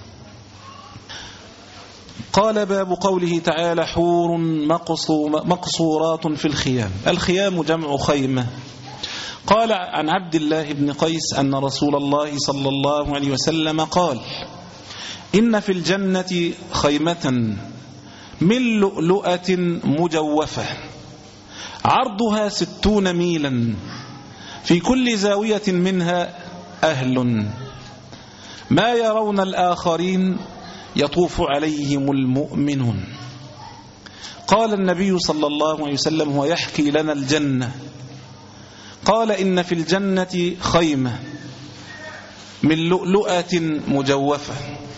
قال باب قوله تعالى حور مقصورات في الخيام. الخيام جمع خيمة. قال عن عبد الله بن قيس أن رسول الله صلى الله عليه وسلم قال إن في الجنة خيمة من لؤلؤة مجوفة عرضها ستون ميلا في كل زاوية منها أهل ما يرون الآخرين يطوف عليهم المؤمنون. قال النبي صلى الله عليه وسلم هو يحكي لنا الجنة، قال إن في الجنة خيمة من لؤلؤة مجوفة.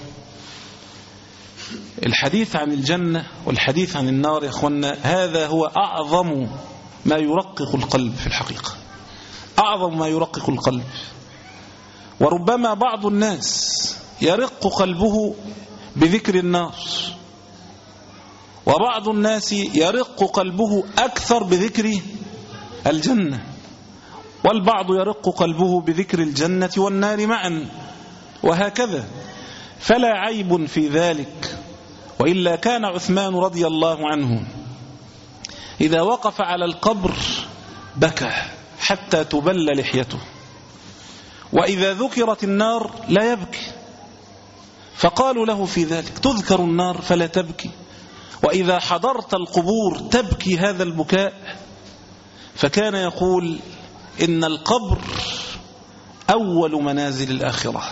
الحديث عن الجنة والحديث عن النار يا أخوانا هذا هو أعظم ما يرقق القلب في الحقيقة، أعظم ما يرقق القلب. وربما بعض الناس يرق قلبه بذكر النار، وبعض الناس يرق قلبه أكثر بذكر الجنة، والبعض يرق قلبه بذكر الجنة والنار معا، وهكذا. فلا عيب في ذلك. وإلا كان عثمان رضي الله عنه إذا وقف على القبر بكى حتى تبل لحيته، وإذا ذكرت النار لا يبكي، فقالوا له في ذلك تذكر النار فلا تبكي، وإذا حضرت القبور تبكي هذا البكاء. فكان يقول إن القبر أول منازل الآخرة،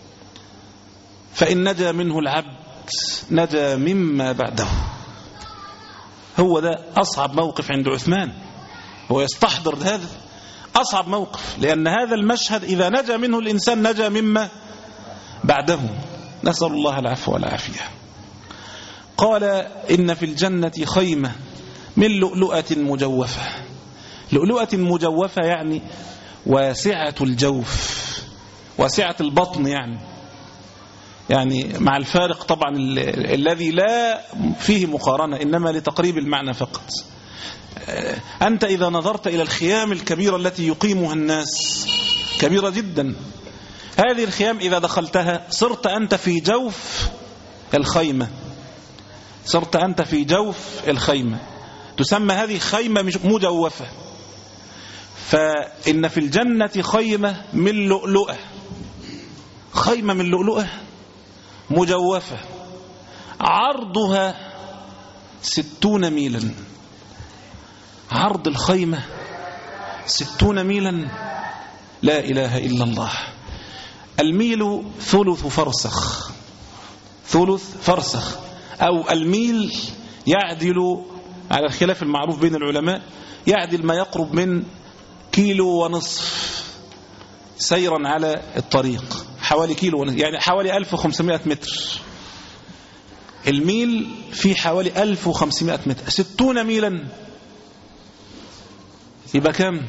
فإن نجا منه العبد نجا مما بعده. هو ده أصعب موقف عند عثمان، هو يستحضر هذا أصعب موقف، لأن هذا المشهد إذا نجا منه الإنسان نجا مما بعده. نسأل الله العفو والعافية. قال إن في الجنة خيمة من لؤلؤة مجوفة. لؤلؤة مجوفة يعني واسعة الجوف، واسعة البطن، يعني يعني مع الفارق طبعا الذي لا فيه مقارنة، إنما لتقريب المعنى فقط. أنت إذا نظرت إلى الخيام الكبيرة التي يقيمها الناس كبيرة جدا، هذه الخيام إذا دخلتها صرت أنت في جوف الخيمة، صرت أنت في جوف الخيمة، تسمى هذه خيمة مجوفة. فإن في الجنة خيمة من لؤلؤة، خيمة من لؤلؤة مجوفة عرضها ستون ميلا. عرض الخيمة ستون ميلا، لا إله إلا الله. الميل ثلث فرسخ، ثلث فرسخ، أو الميل يعدل على الخلاف المعروف بين العلماء يعدل ما يقرب من كيلو ونصف سيرا على الطريق، حوالي كيلو ونصف، يعني حوالي ألف وخمسمائة متر. الميل في حوالي ألف وخمسمائة متر، ستون ميلا يبقى كم؟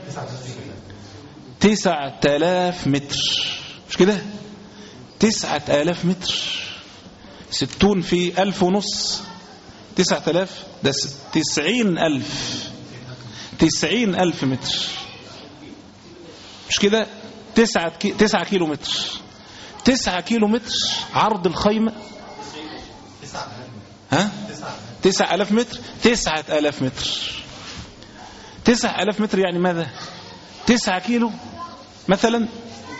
تسعة آلاف متر، مش كده؟ تسعة آلاف متر. ستون في ألف ونص، تسعة آلاف، ده تسعين ألف، تسعين ألف متر، مش كده؟ تسعة كي... تسعة كيلو متر، تسعة كيلو متر عرض الخيمة. ها؟ تسعة آلاف متر، تسعة آلاف متر، تسعة آلاف متر يعني ماذا؟ تسعة كيلو مثلا،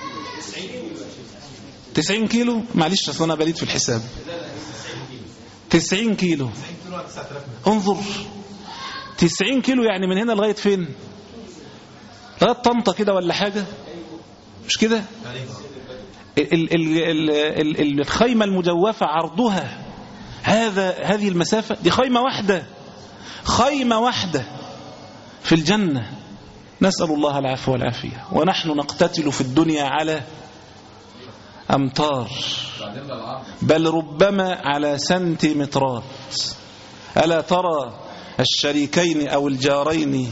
تسعين كيلو، معلش أصلا أنا بليد في الحساب، تسعين كيلو. انظر، تسعين كيلو يعني من هنا لغاية فين؟ لغاية طنطا كده ولا حاجة، مش كده؟ ال ال ال الخيمة المجوفة عرضها هذا هذه المسافة، دي خيمة واحدة، خيمة واحدة في الجنة. نسأل الله العفو والعافية. ونحن نقتتل في الدنيا على أمتار، بل ربما على سنتيمترات. ألا ترى الشريكين أو الجارين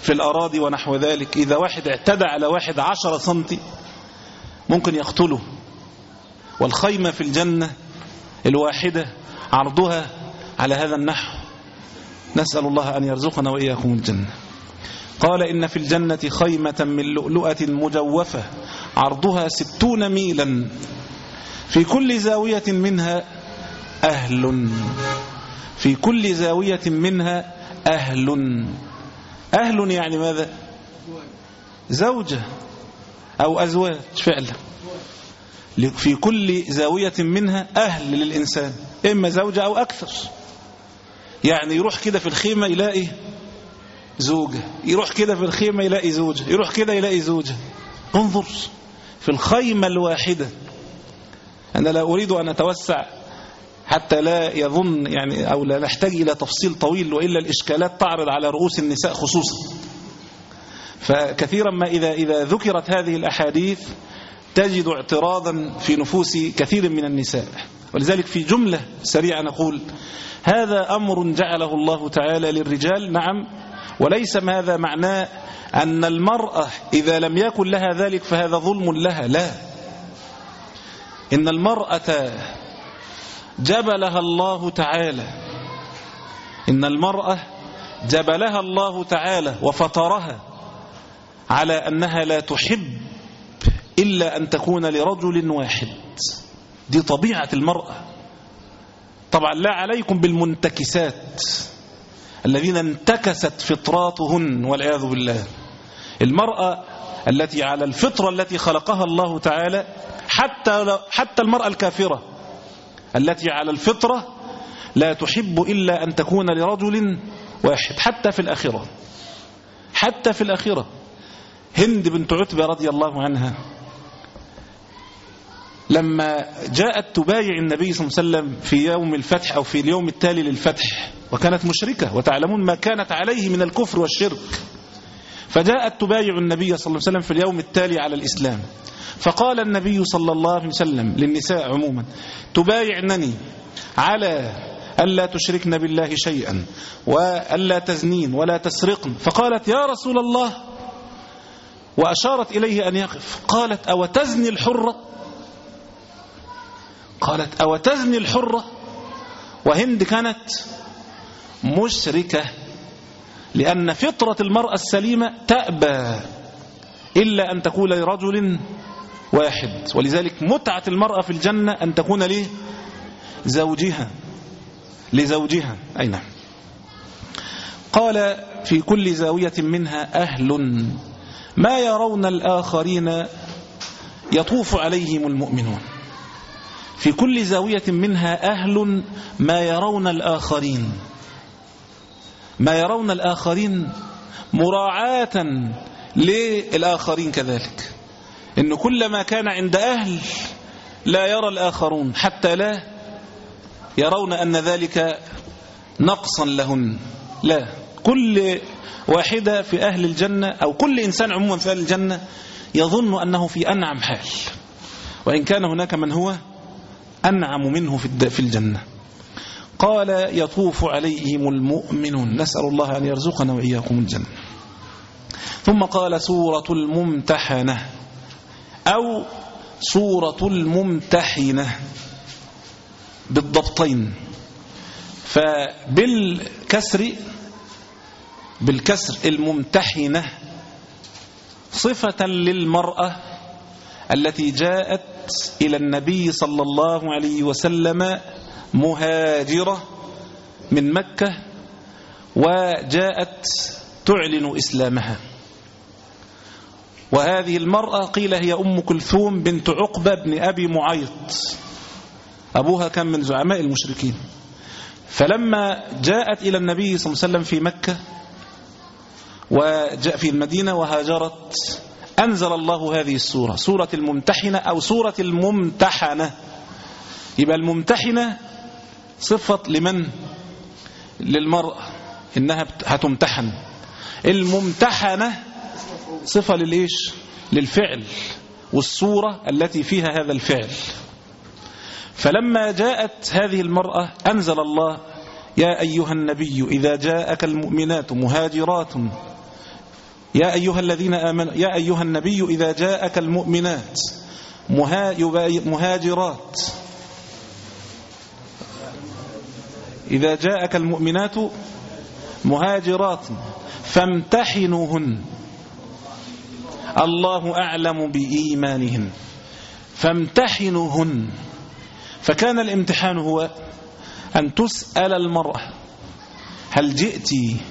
في الأراضي ونحو ذلك، إذا واحد اعتدى على واحد عشر سنتي ممكن يقتله. والخيمة في الجنة الواحدة عرضها على هذا النحو. نسأل الله أن يرزقنا وإياكم الجنة. قال إن في الجنة خيمة من لؤلؤة مجوفة عرضها ستون ميلا في كل زاوية منها أهل في كل زاوية منها أهل أهل يعني ماذا؟ زوجة أو أزواج فعلا. في كل زاوية منها أهل للإنسان، إما زوجة أو أكثر. يعني يروح كده في الخيمة يلاقي زوجة، يروح كده في الخيمة يلاقي زوجة، يروح كده يلاقي زوجة. انظر في الخيمة الواحدة. أنا لا أريد أن أتوسع حتى لا يظن يعني أو لا نحتاج إلى تفصيل طويل، وإلا الإشكالات تعرض على رؤوس النساء خصوصا. فكثيرا ما إذا, إذا ذكرت هذه الأحاديث تجد اعتراضا في نفوس كثير من النساء. ولذلك في جملة سريعة نقول هذا أمر جعله الله تعالى للرجال، نعم، وليس هذا معناه أن المرأة إذا لم يكن لها ذلك فهذا ظلم لها، لا. إن المرأة جبلها الله تعالى إن المرأة جبلها الله تعالى وفطرها على أنها لا تحب إلا أن تكون لرجل واحد. دي طبيعة المرأة. طبعا لا عليكم بالمنتكسات الذين انتكست فطراتهن والعياذ بالله. المرأة التي على الفطرة التي خلقها الله تعالى، حتى حتى المرأة الكافرة التي على الفطرة لا تحب إلا أن تكون لرجل واحد، حتى في الآخرة حتى في الآخرة. هند بنت عتبة رضي الله عنها لما جاءت تبايع النبي صلى الله عليه وسلم في يوم الفتح أو في اليوم التالي للفتح، وكانت مشركة وتعلمون ما كانت عليه من الكفر والشرك، فجاءت تبايع النبي صلى الله عليه وسلم في اليوم التالي على الإسلام. فقال النبي صلى الله عليه وسلم للنساء عموما تبايعنني على ألا تشركن بالله شيئا وألا تزنين ولا تسرقن. فقالت يا رسول الله، وأشارت إليه أن يقف. قالت أو تزني الحرة قالت أو تزني الحرة وهند كانت مشركة، لأن فطرة المرأة السليمة تأبى إلا أن تكون لرجل واحد. ولذلك متعة المرأة في الجنة أن تكون ليه زوجها لزوجها. أي نعم. قال في كل زاوية منها أهل ما يرون الآخرين يطوف عليهم المؤمنون. في كل زاوية منها أهل ما يرون الآخرين ما يرون الآخرين مراعاة للآخرين كذلك، إن كل ما كان عند أهل لا يرى الآخرون حتى لا يرون أن ذلك نقصا لهن. لا، كل واحدة في أهل الجنة أو كل إنسان عموما في أهل الجنة يظن أنه في أنعم حال، وإن كان هناك من هو أنعم منه في الجنة. قال يطوف عليهم المؤمنون. نسأل الله أن يرزقنا وإياكم الجنة. ثم قال سورة الممتحنة أو سورة الممتحنة بالضبطين، فبالكسر بالكسر الممتحنة صفة للمرأة التي جاءت إلى النبي صلى الله عليه وسلم مهاجرة من مكة وجاءت تعلن إسلامها. وهذه المرأة قيل هي أم كلثوم بنت عقبة بن أبي معيط، أبوها كان من زعماء المشركين. فلما جاءت إلى النبي صلى الله عليه وسلم في مكة وجاء في المدينة وهاجرت، أنزل الله هذه السورة، سورة الممتحنة أو سورة الممتحنة. يبقى الممتحنة صفة لمن؟ للمرأة، إنها هتمتحن. الممتحنة صفة للإيش؟ للفعل، والصورة التي فيها هذا الفعل. فلما جاءت هذه المرأة أنزل الله يا أيها النبي إذا جاءك المؤمنات مهاجرات يا أيها الذين آمنوا يا أيها النبي إذا جاءك المؤمنات مهاجرات إذا جاءك المؤمنات مهاجرات فامتحنوهن الله أعلم بإيمانهن. فامتحنوهن، فكان الامتحان هو أن تسأل المرأة هل جئت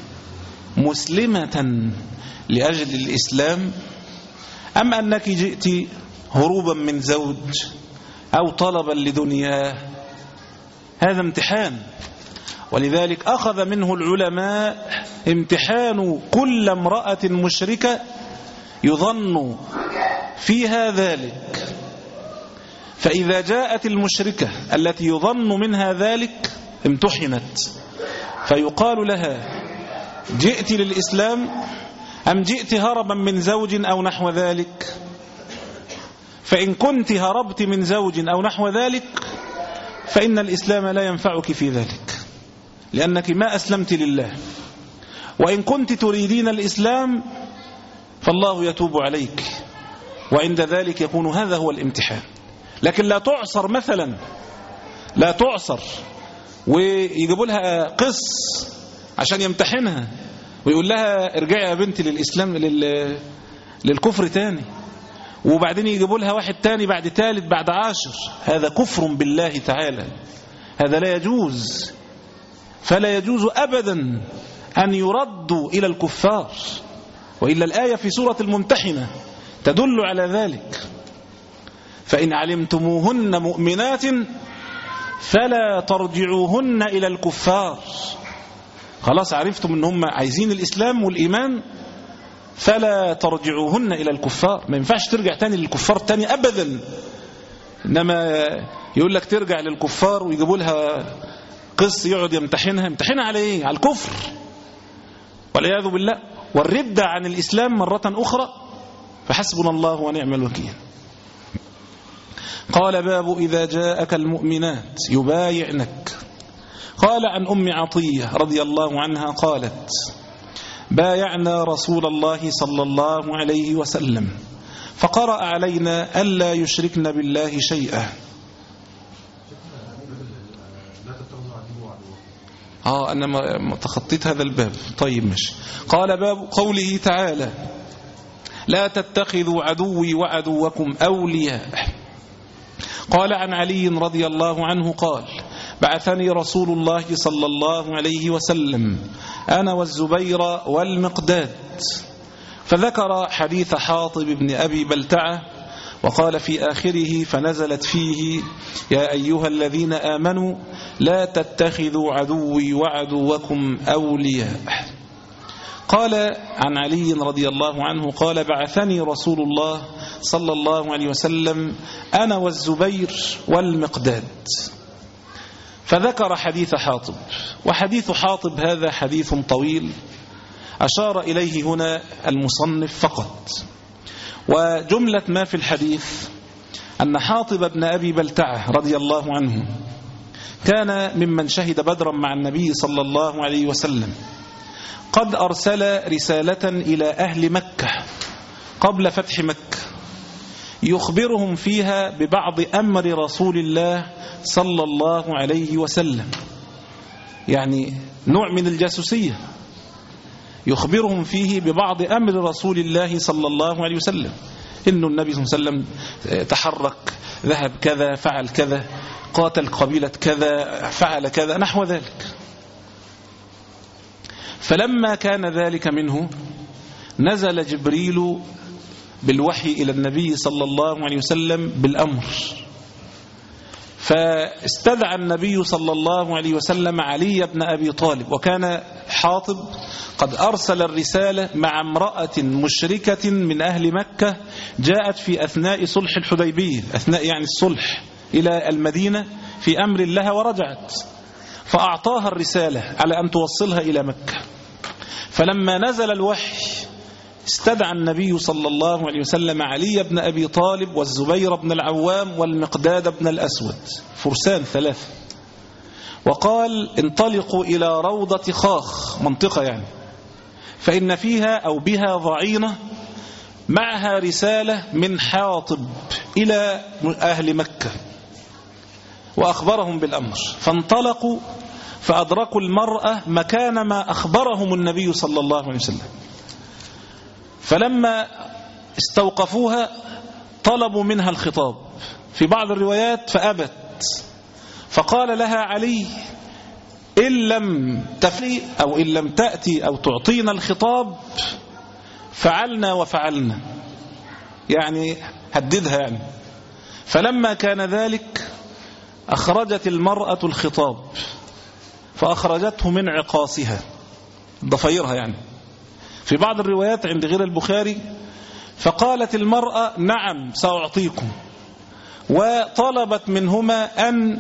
مسلمة لأجل الإسلام أم أنك جئت هروبا من زوج أو طلبا لدنياه. هذا امتحان، ولذلك أخذ منه العلماء امتحان كل امرأة مشركة يظن فيها ذلك، فإذا جاءت المشركة التي يظن منها ذلك امتحنت، فيقال لها جئت للإسلام أم جئت هربا من زوج أو نحو ذلك. فإن كنت هربت من زوج أو نحو ذلك فإن الإسلام لا ينفعك في ذلك، لأنك ما أسلمت لله. وإن كنت تريدين الإسلام فالله يتوب عليك، وعند ذلك يكون هذا هو الامتحان. لكن لا تعصر مثلا، لا تعصر ويجيبوا لها قس عشان يمتحنها ويقول لها ارجعي يا بنتي للإسلام لل... للكفر تاني، وبعدين يجيبوا لها واحد تاني بعد ثالث بعد عاشر. هذا كفر بالله تعالى، هذا لا يجوز. فلا يجوز أبدا أن يردوا إلى الكفار، وإلا الآية في سورة الممتحنة تدل على ذلك. فإن علمتموهن مؤمنات فلا ترجعوهن إلى الكفار. خلاص عرفتم أنهم عايزين الإسلام والإيمان، فلا ترجعوهن إلى الكفار. ما ينفعش ترجع تاني للكفار تاني أبدا. إنما يقول لك ترجع للكفار ويجيبوا لها قس يقعد يمتحنها. يمتحنها على إيه؟ على الكفر والعياذ بالله، والردة عن الإسلام مرة أخرى. فحسبنا الله ونعم الوكيل. قال باب إذا جاءك المؤمنات يبايعنك. قال عن أم عطية رضي الله عنها قالت بايعنا رسول الله صلى الله عليه وسلم فقرأ علينا ألا يشركن بالله شيئا. آه أنا ما تخطيت هذا الباب. طيب ماشي. قال باب قوله تعالى لا تتخذوا عدوي وعدوكم أولياء. قال عن علي رضي الله عنه قال بعثني رسول الله صلى الله عليه وسلم أنا والزبير والمقداد، فذكر حديث حاطب بن أبي بلتعة وقال في آخره فنزلت فيه يا أيها الذين آمنوا لا تتخذوا عدوي وعدوكم أولياء. قال عن علي رضي الله عنه قال بعثني رسول الله صلى الله عليه وسلم أنا والزبير والمقداد، فذكر حديث حاطب. وحديث حاطب هذا حديث طويل أشار إليه هنا المصنف فقط. وجملة ما في الحديث أن حاطب بن أبي بلتعة رضي الله عنه كان ممن شهد بدرا مع النبي صلى الله عليه وسلم، قد أرسل رسالة إلى أهل مكة قبل فتح مكة يخبرهم فيها ببعض أمر رسول الله صلى الله عليه وسلم، يعني نوع من الجاسوسية، يخبرهم فيه ببعض أمر رسول الله صلى الله عليه وسلم، إنه النبي صلى الله عليه وسلم تحرك، ذهب كذا، فعل كذا، قاتل قبيلة كذا، فعل كذا، نحو ذلك. فلما كان ذلك منه نزل جبريل بالوحي إلى النبي صلى الله عليه وسلم بالأمر، فاستدعى النبي صلى الله عليه وسلم علي بن أبي طالب. وكان حاطب قد أرسل الرسالة مع امرأة مشركة من أهل مكة جاءت في أثناء صلح الحديبية، أثناء يعني الصلح، إلى المدينة في أمر لها ورجعت، فأعطاها الرسالة على أن توصلها إلى مكة. فلما نزل الوحي استدعى النبي صلى الله عليه وسلم علي بن أبي طالب والزبير بن العوام والمقداد بن الأسود، فرسان ثلاثة، وقال انطلقوا إلى روضة خاخ، منطقة يعني، فإن فيها أو بها ضعينة معها رسالة من حاطب إلى أهل مكة، وأخبرهم بالأمر. فانطلقوا فأدركوا المرأة مكان ما أخبرهم النبي صلى الله عليه وسلم، فلما استوقفوها طلبوا منها الخطاب، في بعض الروايات فأبت، فقال لها علي: إن لم تفي أو إن لم تأتي أو تعطينا الخطاب فعلنا وفعلنا، يعني هددها يعني. فلما كان ذلك أخرجت المرأة الخطاب فأخرجته من عقاصها، ضفيرها يعني. في بعض الروايات عند غير البخاري فقالت المرأة: نعم سأعطيكم، وطلبت منهما أن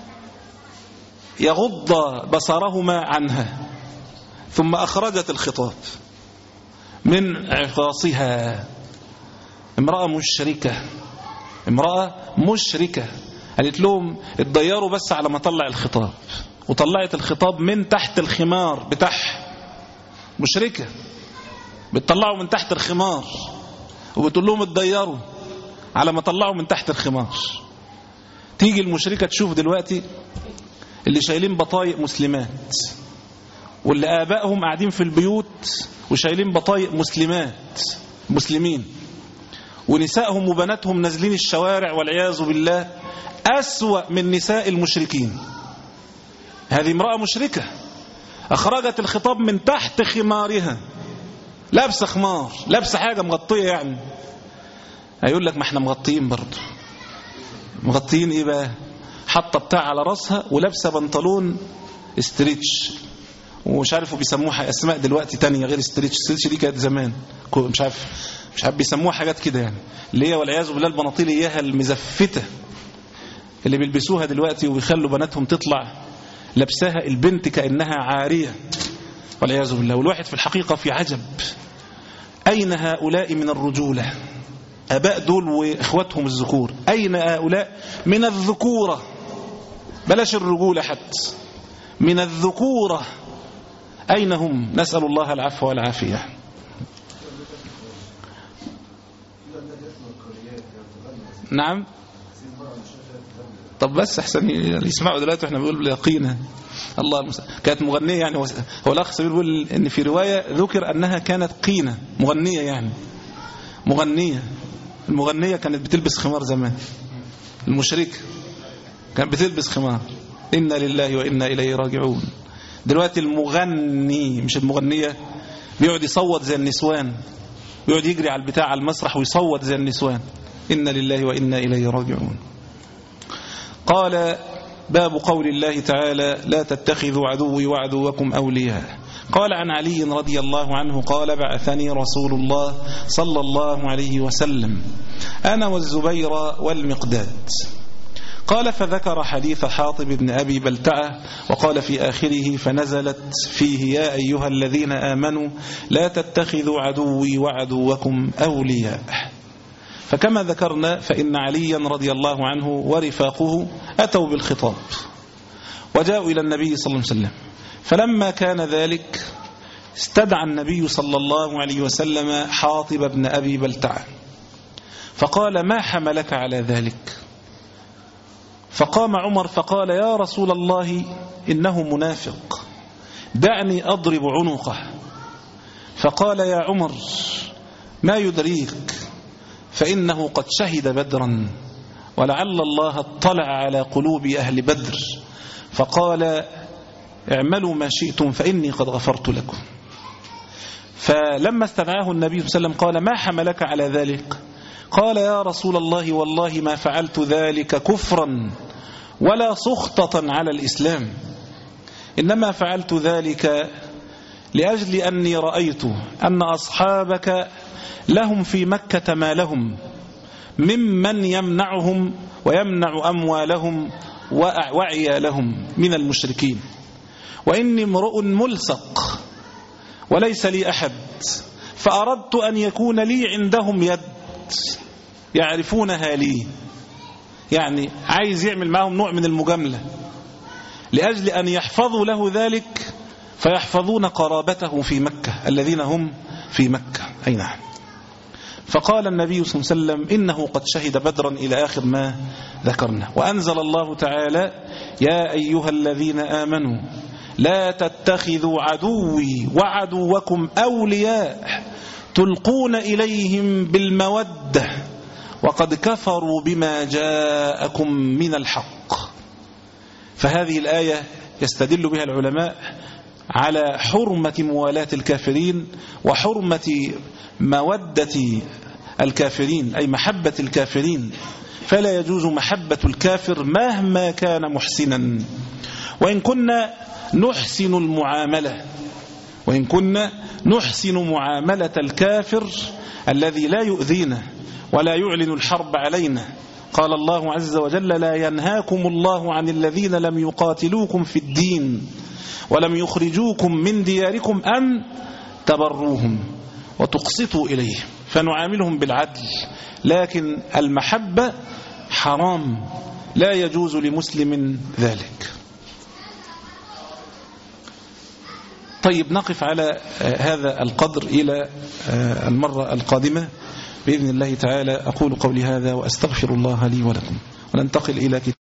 يغض بصرهما عنها، ثم أخرجت الخطاب من عقاصها. امرأة مشركة، امرأة مشركة، قالت لهم اتضيروا بس على ما طلع الخطاب، وطلعت الخطاب من تحت الخمار بتاعها. مشركة بتطلعوا من تحت الخمار وبتقول لهم اتضيروا على ما طلعوا من تحت الخمار. تيجي المشركة تشوف دلوقتي اللي شايلين بطايق مسلمات، واللي آبائهم قاعدين في البيوت وشايلين بطايق مسلمات مسلمين، ونسائهم وبناتهم نازلين الشوارع والعياذ بالله أسوأ من نساء المشركين. هذه امرأة مشركة أخرجت الخطاب من تحت خمارها، لابسة خمار، لابسة حاجة مغطية يعني. هيقول لك ما احنا مغطيين برضو. مغطيين ايه بقى؟ حاطة بتاع على راسها ولابسة بنطلون استريتش، ومش عارف بيسموها اسماء دلوقتي تانية غير استريتش. استريتش دي كانت زمان مش عارف مش عارف بيسموها حاجات كده يعني، اللي هي والعياذ بالله البناطيل اياها المزفتة اللي بيلبسوها دلوقتي وبيخلوا بناتهم تطلع لابساها البنت كأنها عارية والعياذ بالله. والواحد في الحقيقة في عجب، أين هؤلاء من الرجولة؟ أباء دول وإخواتهم الذكور، أين هؤلاء من الذكورة؟ بلاش الرجولة حتى، من الذكورة أين هم؟ نسأل الله العفو والعافية. نعم. طب بس احسن يسمعوا دلوقتي واحنا بنقول باليقين. الله المستعان. كانت مغنية يعني، هو الأخ سبيل بيقول إن في رواية ذكر أنها كانت قينة مغنية يعني، مغنية. المغنية كانت بتلبس خمار زمان، المشركة كانت بتلبس خمار. إنا لله وإنا إليه راجعون. دلوقتي المغني مش المغنية بيقعد يصوت زي النسوان، بيقعد يجري على البتاع على المسرح ويصوت زي النسوان. إنا لله وإنا إليه راجعون. قال: باب قول الله تعالى: لا تتخذوا عدوي وعدوكم أولياء. قال عن علي رضي الله عنه قال: بعثني رسول الله صلى الله عليه وسلم أنا والزبير والمقداد. قال: فذكر حديث حاطب بن أبي بلتعة، وقال في آخره: فنزلت فيه: يا أيها الذين آمنوا لا تتخذوا عدوي وعدوكم أولياء. فكما ذكرنا فإن عليا رضي الله عنه ورفاقه أتوا بالخطاب وجاءوا إلى النبي صلى الله عليه وسلم، فلما كان ذلك استدعى النبي صلى الله عليه وسلم حاطب بن أبي بلتعة فقال: ما حملك على ذلك؟ فقام عمر فقال: يا رسول الله إنه منافق، دعني أضرب عنقه. فقال: يا عمر ما يدريك، فإنه قد شهد بدرا، ولعل الله اطلع على قلوب أهل بدر، فقال: اعملوا ما شئتم فإني قد غفرت لكم. فلما استدعاه النبي صلى الله عليه وسلم قال: ما حملك على ذلك؟ قال: يا رسول الله والله ما فعلت ذلك كفرا ولا سخطة على الإسلام، إنما فعلت ذلك لأجل أني رأيت أن أصحابك لهم في مكة ما لهم ممن يمنعهم ويمنع أموالهم وعيالهم من المشركين، وإني امرؤ ملصق وليس لي أحد، فأردت أن يكون لي عندهم يد يعرفونها لي. يعني عايز يعمل معهم نوع من المجاملة لأجل أن يحفظوا له ذلك، فيحفظون قرابته في مكة الذين هم في مكة. أي نعم. فقال النبي صلى الله عليه وسلم إنه قد شهد بدرا إلى آخر ما ذكرنا. وأنزل الله تعالى يا أيها الذين آمنوا لا تتخذوا عدوي وعدوكم أولياء تلقون إليهم بالمودة وقد كفروا بما جاءكم من الحق. فهذه الآية يستدل بها العلماء على حرمة موالاة الكافرين وحرمة مودة الكافرين، أي محبة الكافرين. فلا يجوز محبة الكافر مهما كان محسنا، وإن كنا نحسن المعاملة وإن كنا نحسن معاملة الكافر الذي لا يؤذينا ولا يعلن الحرب علينا. قال الله عز وجل لا ينهاكم الله عن الذين لم يقاتلوكم في الدين ولم يخرجوكم من دياركم أن تبروهم وتقسطوا إليهم. فنعاملهم بالعدل، لكن المحبة حرام لا يجوز لمسلم ذلك. طيب نقف على هذا القدر إلى المرة القادمة بإذن الله تعالى. أقول قولي هذا وأستغفر الله لي ولكم، وننتقل إلى كتاب